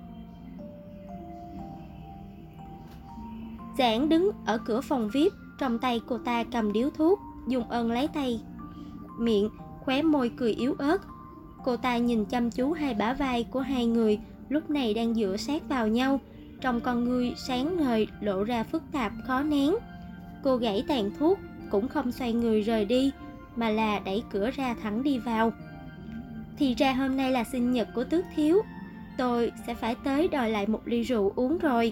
Giảng đứng ở cửa phòng VIP, trong tay cô ta cầm điếu thuốc. Dung Ân lấy tay miệng, khóe môi cười yếu ớt. Cô ta nhìn chăm chú hai bả vai của hai người lúc này đang dựa sát vào nhau, trong con ngươi sáng ngời lộ ra phức tạp khó nén. Cô gãy tàn thuốc, cũng không xoay người rời đi, mà là đẩy cửa ra thẳng đi vào. Thì ra hôm nay là sinh nhật của Tước thiếu, tôi sẽ phải tới đòi lại một ly rượu uống rồi.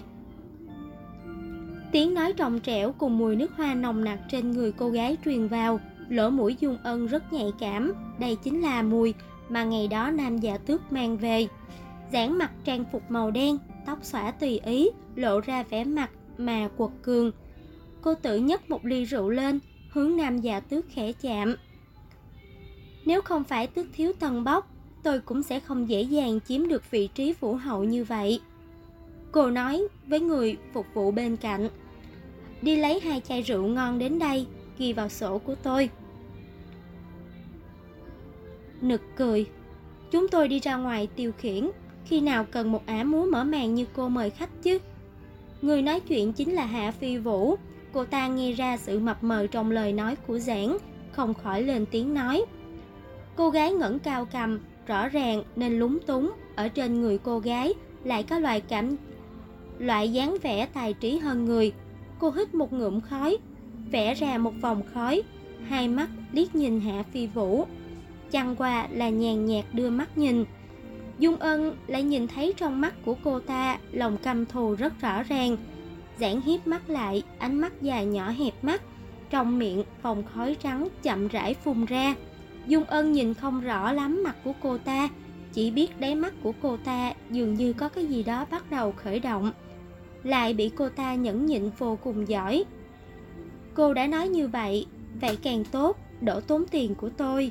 Tiếng nói trong trẻo cùng mùi nước hoa nồng nặc trên người cô gái truyền vào, lỗ mũi Dung Ân rất nhạy cảm, đây chính là mùi mà ngày đó Nam Dạ Tước mang về. Dáng mặc trang phục màu đen, tóc xõa tùy ý, lộ ra vẻ mặt mà quật cường. Cô tự nhấc một ly rượu lên, hướng Nam Dạ Tước khẽ chạm. Nếu không phải Tước thiếu tân bốc, tôi cũng sẽ không dễ dàng chiếm được vị trí vũ hậu như vậy. Cô nói với người phục vụ bên cạnh: Đi lấy 2 chai rượu ngon đến đây, ghi vào sổ của tôi. Nực cười: Chúng tôi đi ra ngoài tiêu khiển, khi nào cần một ả múa mở màn như cô mời khách chứ? Người nói chuyện chính là Hạ Phi Vũ. Cô ta nghe ra sự mập mờ trong lời nói của Giảng, không khỏi lên tiếng nói. Cô gái ngẩng cao cằm, rõ ràng nên lúng túng. Ở trên người cô gái lại có loại dáng vẻ tài trí hơn người. Cô hít một ngụm khói, vẽ ra một vòng khói, hai mắt liếc nhìn Hạ Phi Vũ, chẳng qua là nhàn nhạt đưa mắt nhìn. Dung Ân lại nhìn thấy trong mắt của cô ta lòng căm thù rất rõ ràng. Giảng hiếp mắt lại, ánh mắt dài nhỏ hẹp mắt, trong miệng vòng khói trắng chậm rãi phun ra. Dung Ân nhìn không rõ lắm mặt của cô ta, chỉ biết đáy mắt của cô ta dường như có cái gì đó bắt đầu khởi động, lại bị cô ta nhẫn nhịn vô cùng giỏi. Cô đã nói như vậy, vậy càng tốt, đỡ tốn tiền của tôi.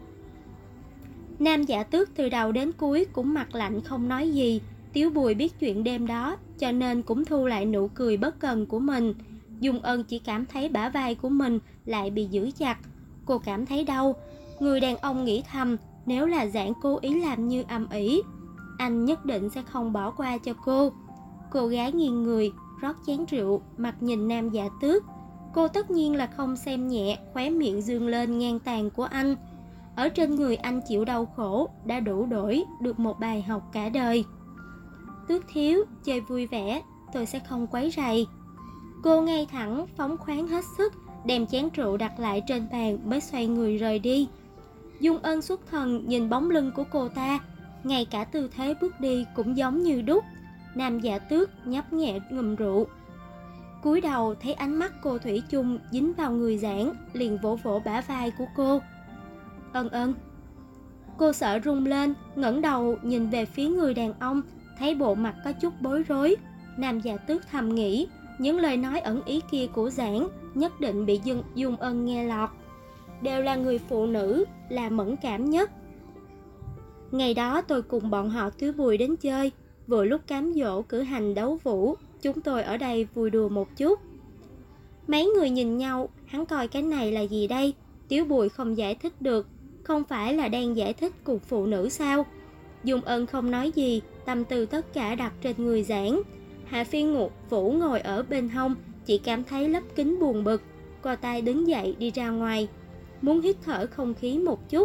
Nam Dạ Tước từ đầu đến cuối cũng mặt lạnh không nói gì. Tiếu Bùi biết chuyện đêm đó, cho nên cũng thu lại nụ cười bất cần của mình. Dung Ân chỉ cảm thấy bả vai của mình lại bị giữ chặt. Cô cảm thấy đau. Người đàn ông nghĩ thầm, nếu là Giảng cố ý làm như ầm ĩ, anh nhất định sẽ không bỏ qua cho cô. Cô gái nghiêng người, rót chén rượu, mặt nhìn Nam Dạ Tước. Cô tất nhiên là không xem nhẹ, khóe miệng dương lên ngang tàn của anh. Ở trên người anh chịu đau khổ đã đủ đổi được một bài học cả đời. Tước thiếu, chơi vui vẻ, tôi sẽ không quấy rầy. Cô ngay thẳng, phóng khoáng hết sức, đem chén rượu đặt lại trên bàn mới xoay người rời đi. Dung Ân xuất thần nhìn bóng lưng của cô ta, ngay cả tư thế bước đi cũng giống như đúc. Nam Dạ Tước nhấp nhẹ ngụm rượu, cúi đầu thấy ánh mắt cô thủy chung dính vào người Giảng, liền vỗ vỗ bả vai của cô. Ân Ân. Cô sợ rung lên, ngẩng đầu nhìn về phía người đàn ông, thấy bộ mặt có chút bối rối. Nam Dạ Tước thầm nghĩ, những lời nói ẩn ý kia của Giảng nhất định bị Dung Ân nghe lọt. Đều là người phụ nữ, là mẫn cảm nhất. Ngày đó tôi cùng bọn họ Thiếu Bùi đến chơi, vừa lúc cám dỗ cử hành đấu vũ, chúng tôi ở đây vui đùa một chút. Mấy người nhìn nhau, hắn coi cái này là gì đây? Tiếu Bùi không giải thích được, không phải là đang giải thích cùng phụ nữ sao? Dung Ân không nói gì, tâm tư tất cả đặt trên người Giảng. Hạ Phi Vũ ngồi ở bên hông, chỉ cảm thấy lấp kính buồn bực. Co tay đứng dậy đi ra ngoài, muốn hít thở không khí một chút.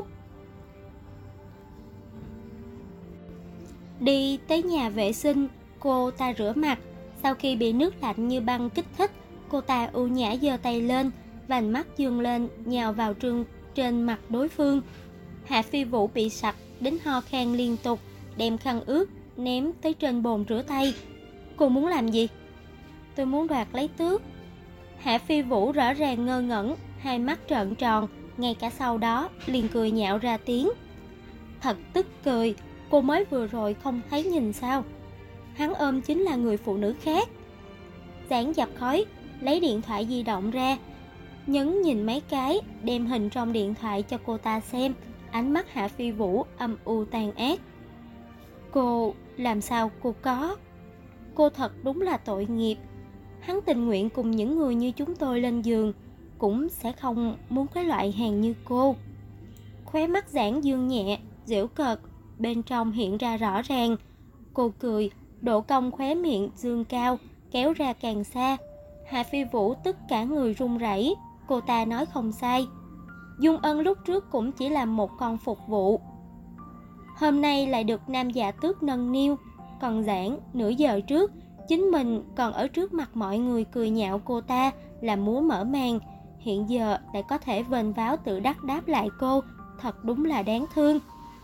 Đi tới nhà vệ sinh, cô ta rửa mặt. Sau khi bị nước lạnh như băng kích thích, cô ta ưu nhã giơ tay lên, vành mắt dương lên, nhào vào trên mặt đối phương. Hạ Phi Vũ bị sặc đến ho khan liên tục, đem khăn ướt ném tới trên bồn rửa tay. Cô muốn làm gì? Tôi muốn đoạt lấy tước. Hạ Phi Vũ rõ ràng ngơ ngẩn, hai mắt trợn tròn, ngay cả sau đó liền cười nhạo ra tiếng. Thật tức cười, cô mới vừa rồi không thấy nhìn sao? Hắn ôm chính là người phụ nữ khác. Giảng dập khói, lấy điện thoại di động ra, nhấn nhìn mấy cái, đem hình trong điện thoại cho cô ta xem. Ánh mắt Hạ Phi Vũ âm u tàn ác. Cô, làm sao cô có? Cô thật đúng là tội nghiệp. Hắn tình nguyện cùng những người như chúng tôi lên giường, cũng sẽ không muốn cái loại hàng như cô. Khóe mắt Giảng dương nhẹ, giễu cợt, bên trong hiện ra rõ ràng. Cô cười, độ cong khóe miệng dương cao, kéo ra càng xa. Hạ Phi Vũ tất cả người run rẩy. Cô ta nói không sai, Dung Ân lúc trước cũng chỉ là một con phục vụ, hôm nay lại được Nam Dạ Tước nâng niu. Còn Giảng, nửa giờ trước chính mình còn ở trước mặt mọi người cười nhạo cô ta là múa mở màn, hiện giờ lại có thể vênh váo tự đắc đáp lại cô, thật đúng là đáng thương.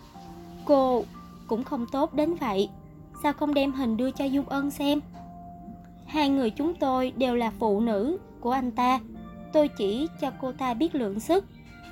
Cô cũng không tốt đến vậy, sao không đem hình đưa cho Dung Ân xem? Hai người chúng tôi đều là phụ nữ của anh ta, tôi chỉ cho cô ta biết lượng sức.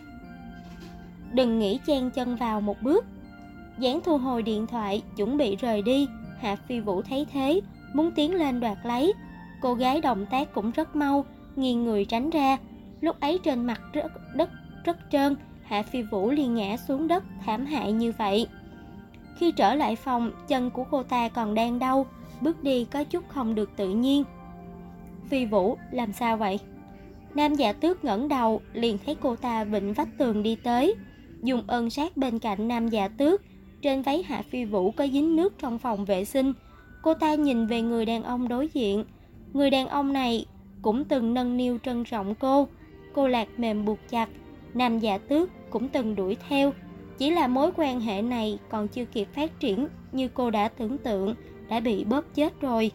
Đừng nghĩ chen chân vào một bước. Giảng thu hồi điện thoại, chuẩn bị rời đi. Hạ Phi Vũ thấy thế, muốn tiến lên đoạt lấy. Cô gái động tác cũng rất mau, nghiêng người tránh ra. Lúc ấy trên mặt đất rất trơn, Hạ Phi Vũ liền ngã xuống đất thảm hại như vậy. Khi trở lại phòng, chân của cô ta còn đang đau, bước đi có chút không được tự nhiên. Phi Vũ, làm sao vậy? Nam Dạ Tước ngẩng đầu, liền thấy cô ta vịnh vách tường đi tới. Dung Ân sát bên cạnh Nam Dạ Tước, trên váy Hạ Phi Vũ có dính nước trong phòng vệ sinh. Cô ta nhìn về người đàn ông đối diện. Người đàn ông này cũng từng nâng niu trân trọng cô lạc mềm buộc chặt. Nam Dạ Tước cũng từng đuổi theo, chỉ là mối quan hệ này còn chưa kịp phát triển như cô đã tưởng tượng, đã bị bóp chết rồi.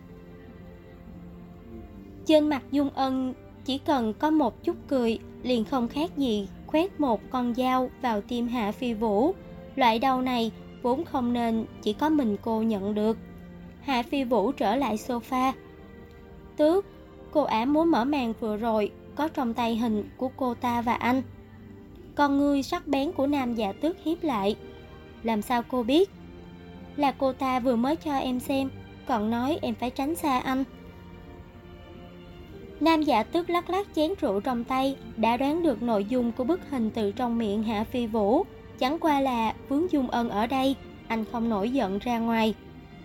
Trên mặt Dung Ân chỉ cần có một chút cười, liền không khác gì khoét một con dao vào tim Hạ Phi Vũ. Loại đau này vốn không nên chỉ có mình cô nhận được. Hạ Phi Vũ trở lại sofa. Tước, cô ả muốn mở màn vừa rồi có trong tay hình của cô ta và anh. Con ngươi sắc bén của Nam Dạ Tước hiếp lại. Làm sao cô biết? Là cô ta vừa mới cho em xem, còn nói em phải tránh xa anh. Nam Dạ Tước lắc lắc chén rượu trong tay, đã đoán được nội dung của bức hình từ trong miệng Hạ Phi Vũ. Chẳng qua là vướng Dung Ân ở đây, anh không nổi giận ra ngoài.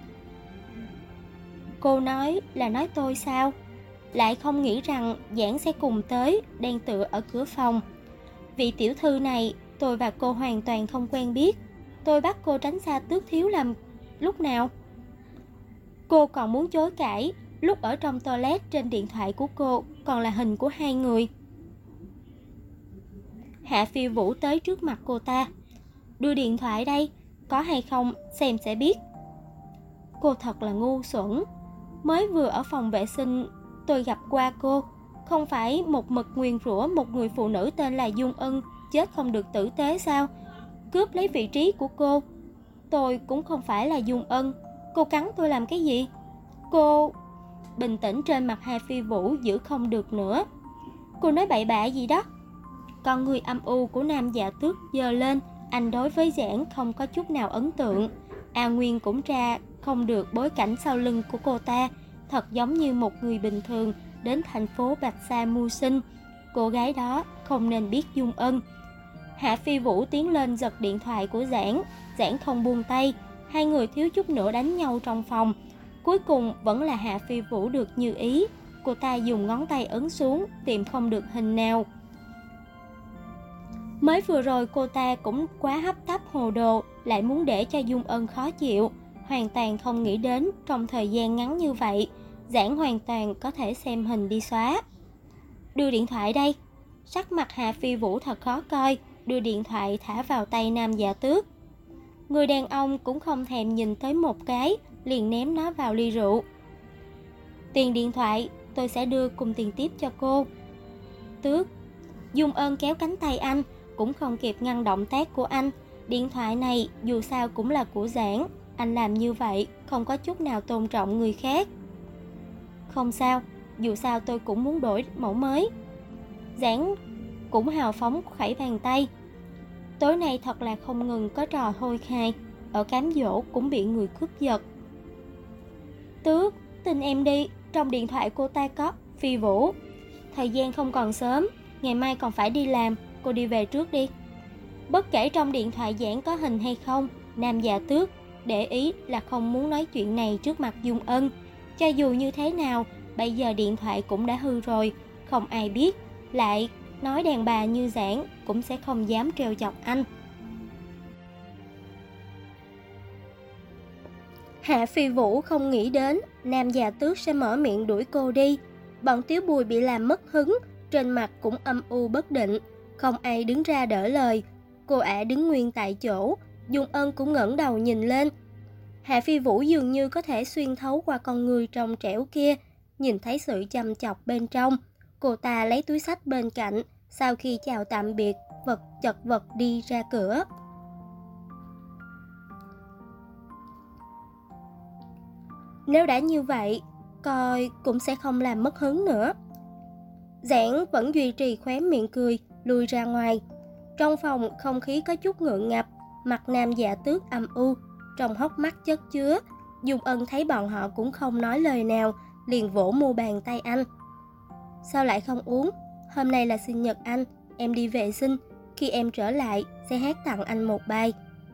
Cô nói là nói tôi sao? Lại không nghĩ rằng Giảng sẽ cùng tới, đang tựa ở cửa phòng. Vị tiểu thư này, tôi và cô hoàn toàn không quen biết. Tôi bắt cô tránh xa Tước thiếu làm lúc nào? Cô còn muốn chối cãi, lúc ở trong toilet trên điện thoại của cô còn là hình của hai người. Hạ Phi Vũ tới trước mặt cô ta. Đưa điện thoại đây, có hay không xem sẽ biết. Cô thật là ngu xuẩn. Mới vừa ở phòng vệ sinh, tôi gặp qua cô. Không phải một mực nguyền rủa một người phụ nữ tên là Dung Ân chết không được tử tế sao? Cướp lấy vị trí của cô. Tôi cũng không phải là Dung Ân. Cô cắn tôi làm cái gì? Cô... Bình tĩnh trên mặt Hà Phi Vũ giữ không được nữa. Cô nói bậy bạ gì đó? Con người âm u của Nam Dạ Tước giơ lên. Anh đối với Giảng không có chút nào ấn tượng. A Nguyên cũng tra không được bối cảnh sau lưng của cô ta. Thật giống như một người bình thường đến thành phố Bạch Sa mưu sinh. Cô gái đó không nên biết Dung Ân. Hạ Phi Vũ tiến lên giật điện thoại của Giảng. Giảng không buông tay. Hai người thiếu chút nữa đánh nhau trong phòng. Cuối cùng vẫn là Hạ Phi Vũ được như ý. Cô ta dùng ngón tay ấn xuống, tìm không được hình nào. Mới vừa rồi cô ta cũng quá hấp tấp hồ đồ, lại muốn để cho Dung Ân khó chịu. Hoàn toàn không nghĩ đến trong thời gian ngắn như vậy, Giảng hoàn toàn có thể xem hình đi xóa. Đưa điện thoại đây. Sắc mặt Hạ Phi Vũ thật khó coi, đưa điện thoại thả vào tay Nam Dạ Tước. Người đàn ông cũng không thèm nhìn tới một cái, liền ném nó vào ly rượu. Tiền điện thoại tôi sẽ đưa cùng tiền tiếp cho cô. Tước. Dung Ân kéo cánh tay anh, cũng không kịp ngăn động tác của anh. Điện thoại này dù sao cũng là của Giảng. Anh làm như vậy không có chút nào tôn trọng người khác. Không sao, dù sao tôi cũng muốn đổi mẫu mới. Giảng cũng hào phóng khẩy bàn tay. Tối nay thật là không ngừng có trò hôi khai. Ở cám dỗ cũng bị người cướp giật. Tước, tin em đi, trong điện thoại cô ta có Phi Vũ. Thời gian không còn sớm, ngày mai còn phải đi làm, cô đi về trước đi. Bất kể trong điện thoại Giảng có hình hay không, Nam Dạ Tước để ý là không muốn nói chuyện này trước mặt Dung Ân. Cho dù như thế nào, bây giờ điện thoại cũng đã hư rồi, không ai biết. Lại nói đàn bà như Giảng cũng sẽ không dám trêu chọc anh. Hạ Phi Vũ không nghĩ đến Nam Dạ Tước sẽ mở miệng đuổi cô đi. Bọn Tiếu Bùi bị làm mất hứng, trên mặt cũng âm u bất định, không ai đứng ra đỡ lời. Cô ả đứng nguyên tại chỗ, Dung Ân cũng ngẩng đầu nhìn lên. Hạ Phi Vũ dường như có thể xuyên thấu qua con người trong trẻo kia, nhìn thấy sự chăm chọc bên trong. Cô ta lấy túi xách bên cạnh, sau khi chào tạm biệt, chật vật đi ra cửa. Nếu đã như vậy, coi cũng sẽ không làm mất hứng nữa. Giảng vẫn duy trì khóe miệng cười, lùi ra ngoài. Trong phòng không khí có chút ngượng ngập, mặt Nam Dạ Tước âm u, trong hốc mắt chất chứa. Dung Ân thấy bọn họ cũng không nói lời nào, liền vỗ mu bàn tay anh. Sao lại không uống? Hôm nay là sinh nhật anh, em đi vệ sinh, khi em trở lại sẽ hát tặng anh một bài.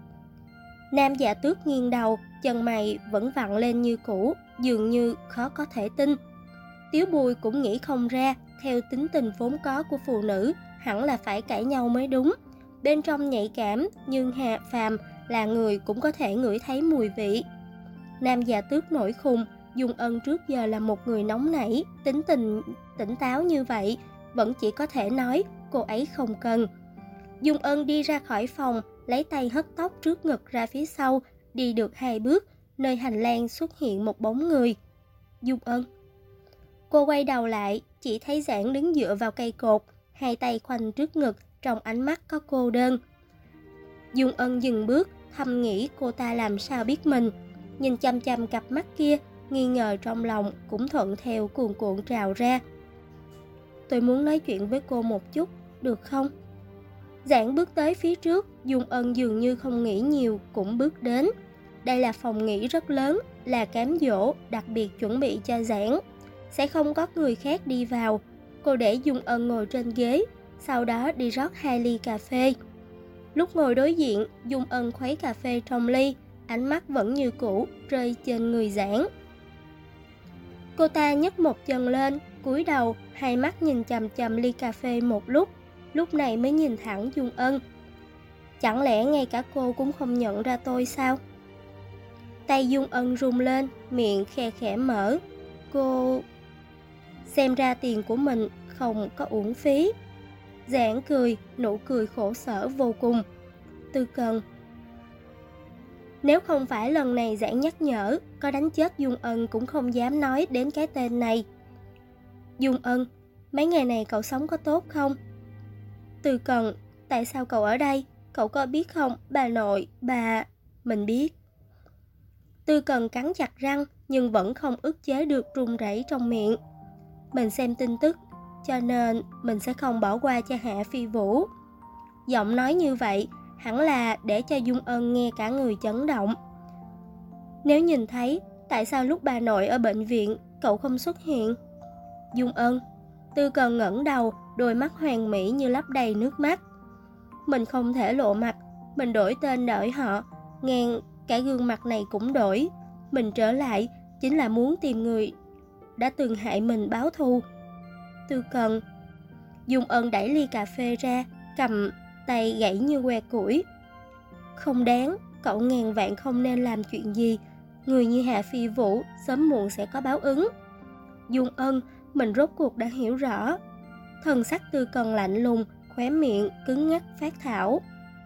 Nam Dạ Tước nghiêng đầu, chân mày vẫn vặn lên như cũ, dường như khó có thể tin. Tiếu Bùi cũng nghĩ không ra, theo tính tình vốn có của phụ nữ, hẳn là phải cãi nhau mới đúng. Bên trong nhạy cảm, nhưng Hạ Phàm là người cũng có thể ngửi thấy mùi vị. Nam Dạ Tước nổi khùng, Dung Ân trước giờ là một người nóng nảy, tính tình tỉnh táo như vậy, vẫn chỉ có thể nói cô ấy không cần. Dung Ân đi ra khỏi phòng, lấy tay hất tóc trước ngực ra phía sau, đi được 2 bước, nơi hành lang xuất hiện một bóng người. Dung Ân. Cô quay đầu lại, chỉ thấy Giảng đứng dựa vào cây cột, hai tay khoanh trước ngực, trong ánh mắt có cô đơn. Dung Ân dừng bước, thầm nghĩ cô ta làm sao biết mình. Nhìn chăm chăm cặp mắt kia, nghi ngờ trong lòng cũng thuận theo cuồn cuộn trào ra. Tôi muốn nói chuyện với cô một chút, được không? Giảng bước tới phía trước, Dung Ân dường như không nghĩ nhiều, cũng bước đến. Đây là phòng nghỉ rất lớn, là cám dỗ, đặc biệt chuẩn bị cho Giảng. Sẽ không có người khác đi vào. Cô để Dung Ân ngồi trên ghế, sau đó đi rót 2 ly cà phê. Lúc ngồi đối diện, Dung Ân khuấy cà phê trong ly, ánh mắt vẫn như cũ, rơi trên người Giảng. Cô ta nhấc một chân lên, cúi đầu, hai mắt nhìn chằm chằm ly cà phê một lúc này mới nhìn thẳng Dung Ân. Chẳng lẽ ngay cả cô cũng không nhận ra tôi sao? Tay Dung Ân rung lên, miệng khe khẽ mở. Cô... Xem ra tiền của mình không có uổng phí. Giảng cười, nụ cười khổ sở vô cùng. Tư Cần. Nếu không phải lần này Giảng nhắc nhở, có đánh chết Dung Ân cũng không dám nói đến cái tên này. Dung Ân, mấy ngày này cậu sống có tốt không? Từ Cần, tại sao cậu ở đây? Cậu có biết không, bà nội, Mình biết. Tư Cần cắn chặt răng nhưng vẫn không ức chế được run rẩy trong miệng. Mình xem tin tức, cho nên mình sẽ không bỏ qua cho Hạ Phi Vũ. Giọng nói như vậy hẳn là để cho Dung Ân nghe cả người chấn động. Nếu nhìn thấy, tại sao lúc bà nội ở bệnh viện cậu không xuất hiện? Dung Ân, Tư Cần ngẩng đầu, đôi mắt hoàn mỹ như lấp đầy nước mắt. Mình không thể lộ mặt, mình đổi tên đổi họ, ngang cả gương mặt này cũng đổi. Mình trở lại chính là muốn tìm người đã từng hại mình báo thù. Tư Cần. Dung Ân đẩy ly cà phê ra, cầm tay gãy như que củi. Không đáng, cậu ngàn vạn không nên làm chuyện gì. Người như Hạ Phi Vũ sớm muộn sẽ có báo ứng. Dung Ân, mình rốt cuộc đã hiểu rõ. Thần sắc Tư Cần lạnh lùng, khóe miệng cứng ngắc phát thảo.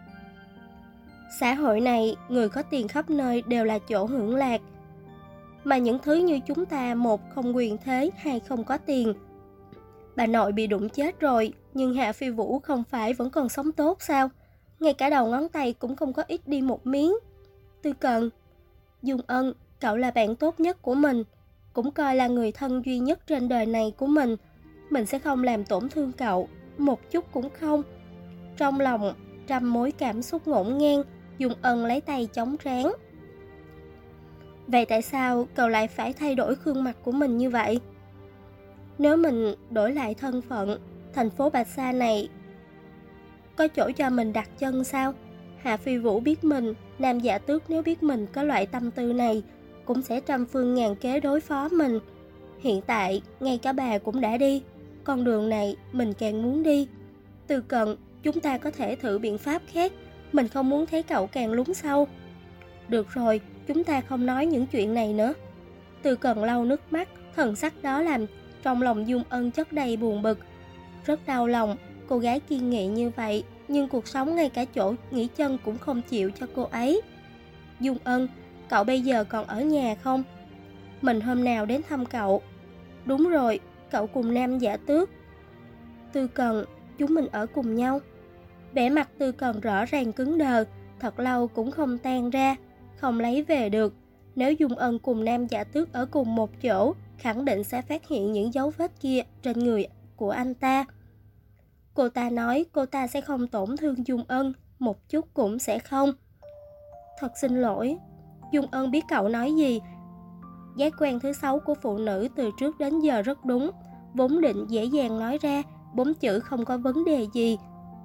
Xã hội này, người có tiền khắp nơi đều là chỗ hưởng lạc. Mà những thứ như chúng ta, một không quyền thế, hai không có tiền. Bà nội bị đụng chết rồi, nhưng Hạ Phi Vũ không phải vẫn còn sống tốt sao? Ngay cả đầu ngón tay cũng không có ít đi một miếng. Tư Cần. Dung Ân, cậu là bạn tốt nhất của mình, cũng coi là người thân duy nhất trên đời này của mình. Mình sẽ không làm tổn thương cậu, một chút cũng không. Trong lòng trăm mối cảm xúc ngổn ngang, Dung Ân lấy tay chống trán. Vậy tại sao cậu lại phải thay đổi gương mặt của mình như vậy? Nếu mình đổi lại thân phận, thành phố Bạch Sa này có chỗ cho mình đặt chân sao? Hạ Phi Vũ biết mình, Nam Dạ Tước nếu biết mình có loại tâm tư này, cũng sẽ trăm phương ngàn kế đối phó mình. Hiện tại, ngay cả bà cũng đã đi, con đường này mình càng muốn đi. Từ Cận, chúng ta có thể thử biện pháp khác, mình không muốn thấy cậu càng lún sâu. Được rồi, chúng ta không nói những chuyện này nữa. Từ Cận lau nước mắt, thần sắc đó làm trong lòng Dung Ân chất đầy buồn bực. Rất đau lòng, cô gái kiên nghị như vậy, nhưng cuộc sống ngay cả chỗ nghỉ chân cũng không chịu cho cô ấy. Dung Ân, cậu bây giờ còn ở nhà không? Mình hôm nào đến thăm cậu. Đúng rồi, cậu cùng Nam Giả Tước. Tư Cần, chúng mình ở cùng nhau. Vẻ mặt Tư Cần rõ ràng cứng đờ, thật lâu cũng không tan ra, không lấy về được. Nếu Dung Ân cùng Nam Giả Tước ở cùng một chỗ, khẳng định sẽ phát hiện những dấu vết kia trên người của anh ta. Cô ta nói cô ta sẽ không tổn thương Dung Ân, một chút cũng sẽ không. Thật xin lỗi. Dung Ân biết cậu nói gì. Giác quan thứ 6 của phụ nữ từ trước đến giờ rất đúng, vốn định dễ dàng nói ra 4 chữ không có vấn đề gì.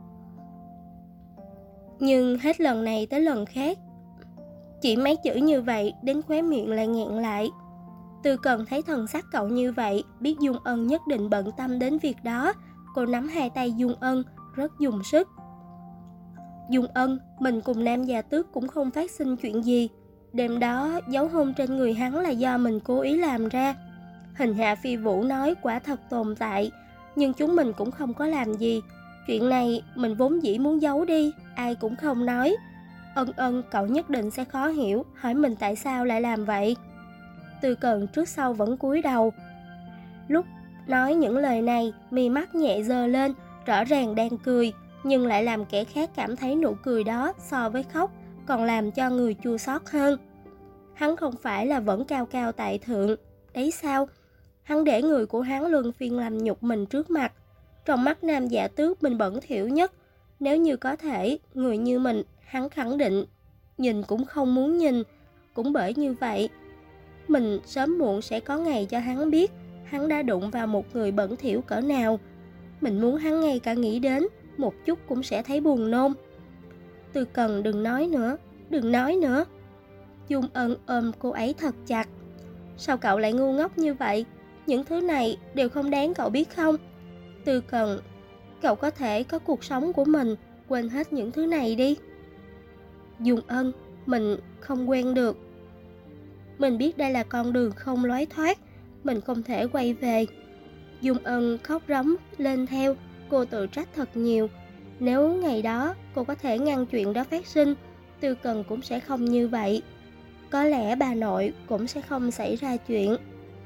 Nhưng hết lần này tới lần khác, chỉ mấy chữ như vậy đến khóe miệng lại nghẹn lại. Từ Cần thấy thần sắc cậu như vậy, biết Dung Ân nhất định bận tâm đến việc đó. Cô nắm hai tay Dung Ân, rất dùng sức. Dung Ân, mình cùng Nam Gia Tước cũng không phát sinh chuyện gì. Đêm đó, dấu hôn trên người hắn là do mình cố ý làm ra. Hình Hạ Phi Vũ nói quả thật tồn tại, nhưng chúng mình cũng không có làm gì. Chuyện này mình vốn dĩ muốn giấu đi, ai cũng không nói. Ân, cậu nhất định sẽ khó hiểu, hỏi mình tại sao lại làm vậy. Từ Cần trước sau vẫn cúi đầu. Lúc nói những lời này, mi mắt nhẹ giơ lên, rõ ràng đang cười, nhưng lại làm kẻ khác cảm thấy nụ cười đó so với khóc còn làm cho người chua xót hơn. Hắn không phải là vẫn cao cao tại thượng, đấy sao? Hắn để người của hắn luân phiên làm nhục mình trước mặt. Trong mắt Nam Dạ Tước mình bẩn thỉu nhất. Nếu như có thể, người như mình, hắn khẳng định nhìn cũng không muốn nhìn. Cũng bởi như vậy, mình sớm muộn sẽ có ngày cho hắn biết hắn đã đụng vào một người bẩn thỉu cỡ nào. Mình muốn hắn ngay cả nghĩ đến một chút cũng sẽ thấy buồn nôn. Từ Cần đừng nói nữa. Dung Ân ôm cô ấy thật chặt. Sao cậu lại ngu ngốc như vậy? Những thứ này đều không đáng cậu biết không? Từ Cần, cậu có thể có cuộc sống của mình, quên hết những thứ này đi. Dung Ân, mình không quen được. Mình biết đây là con đường không lối thoát, mình không thể quay về. Dung Ân khóc rống lên theo, cô tự trách thật nhiều. Nếu ngày đó cô có thể ngăn chuyện đó phát sinh, Tư Cần cũng sẽ không như vậy. Có lẽ bà nội cũng sẽ không xảy ra chuyện.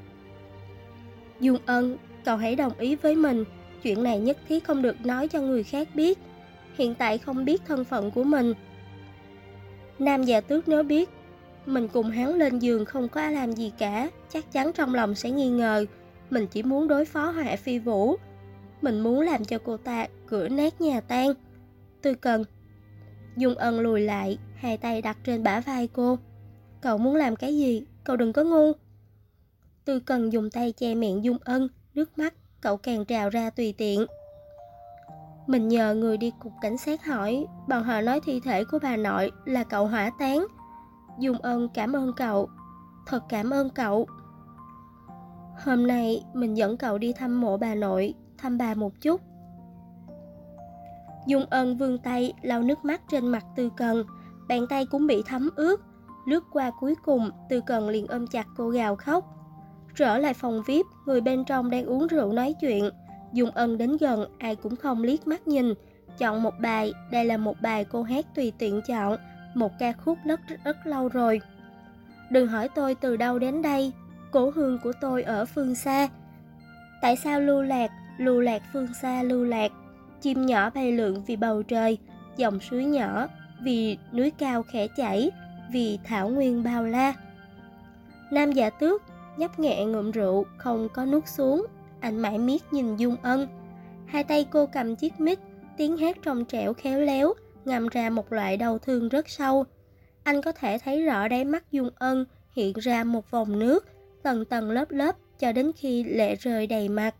Dung Ân, cậu hãy đồng ý với mình. Chuyện này nhất thiết không được nói cho người khác biết. Hiện tại không biết thân phận của mình. Nam Dạ Tước nếu biết mình cùng hắn lên giường không có làm gì cả, chắc chắn trong lòng sẽ nghi ngờ. Mình chỉ muốn đối phó Hạ Phi Vũ. Mình muốn làm cho cô ta cửa nát nhà tan. Tư Cần. Dung Ân lùi lại, hai tay đặt trên bả vai cô. Cậu muốn làm cái gì? Cậu đừng có ngu. Tư Cần dùng tay che miệng Dung Ân, nước mắt cậu càng trào ra tùy tiện. Mình nhờ người đi cục cảnh sát hỏi, bọn họ nói thi thể của bà nội là cậu hỏa táng. Dung Ân cảm ơn cậu, thật cảm ơn cậu. Hôm nay mình dẫn cậu đi thăm mộ bà nội, thăm bà một chút. Dung Ân vươn tay lau nước mắt trên mặt Tư Cần, bàn tay cũng bị thấm ướt. Lướt qua cuối cùng, Tư Cần liền ôm chặt cô gào khóc. Trở lại phòng VIP, người bên trong đang uống rượu nói chuyện. Dung Ân đến gần, ai cũng không liếc mắt nhìn. Chọn một bài, đây là một bài cô hát tùy tiện chọn, một ca khúc rất lâu rồi. Đừng hỏi tôi từ đâu đến đây, cố hương của tôi ở phương xa. Tại sao lưu lạc phương xa lưu lạc. Chim nhỏ bay lượn vì bầu trời, dòng suối nhỏ, vì núi cao khẽ chảy, vì thảo nguyên bao la. Nam Dạ Tước nhấp nhẹ ngụm rượu, không có nuốt xuống. Anh mãi miết nhìn Dung Ân. Hai tay cô cầm chiếc mic, tiếng hát trong trẻo khéo léo, ngầm ra một loại đau thương rất sâu. Anh có thể thấy rõ đáy mắt Dung Ân hiện ra một vòng nước, tầng tầng lớp lớp cho đến khi lệ rơi đầy mặt.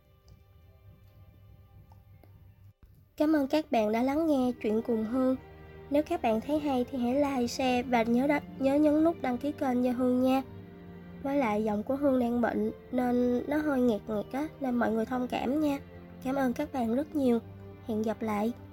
Cảm ơn các bạn đã lắng nghe chuyện cùng Hương. Nếu các bạn thấy hay thì hãy like, share và nhớ nhấn nút đăng ký kênh cho Hương nha. Với lại giọng của Hương đang bệnh nên nó hơi nghẹt á, nên mọi người thông cảm nha. Cảm ơn các bạn rất nhiều. Hẹn gặp lại.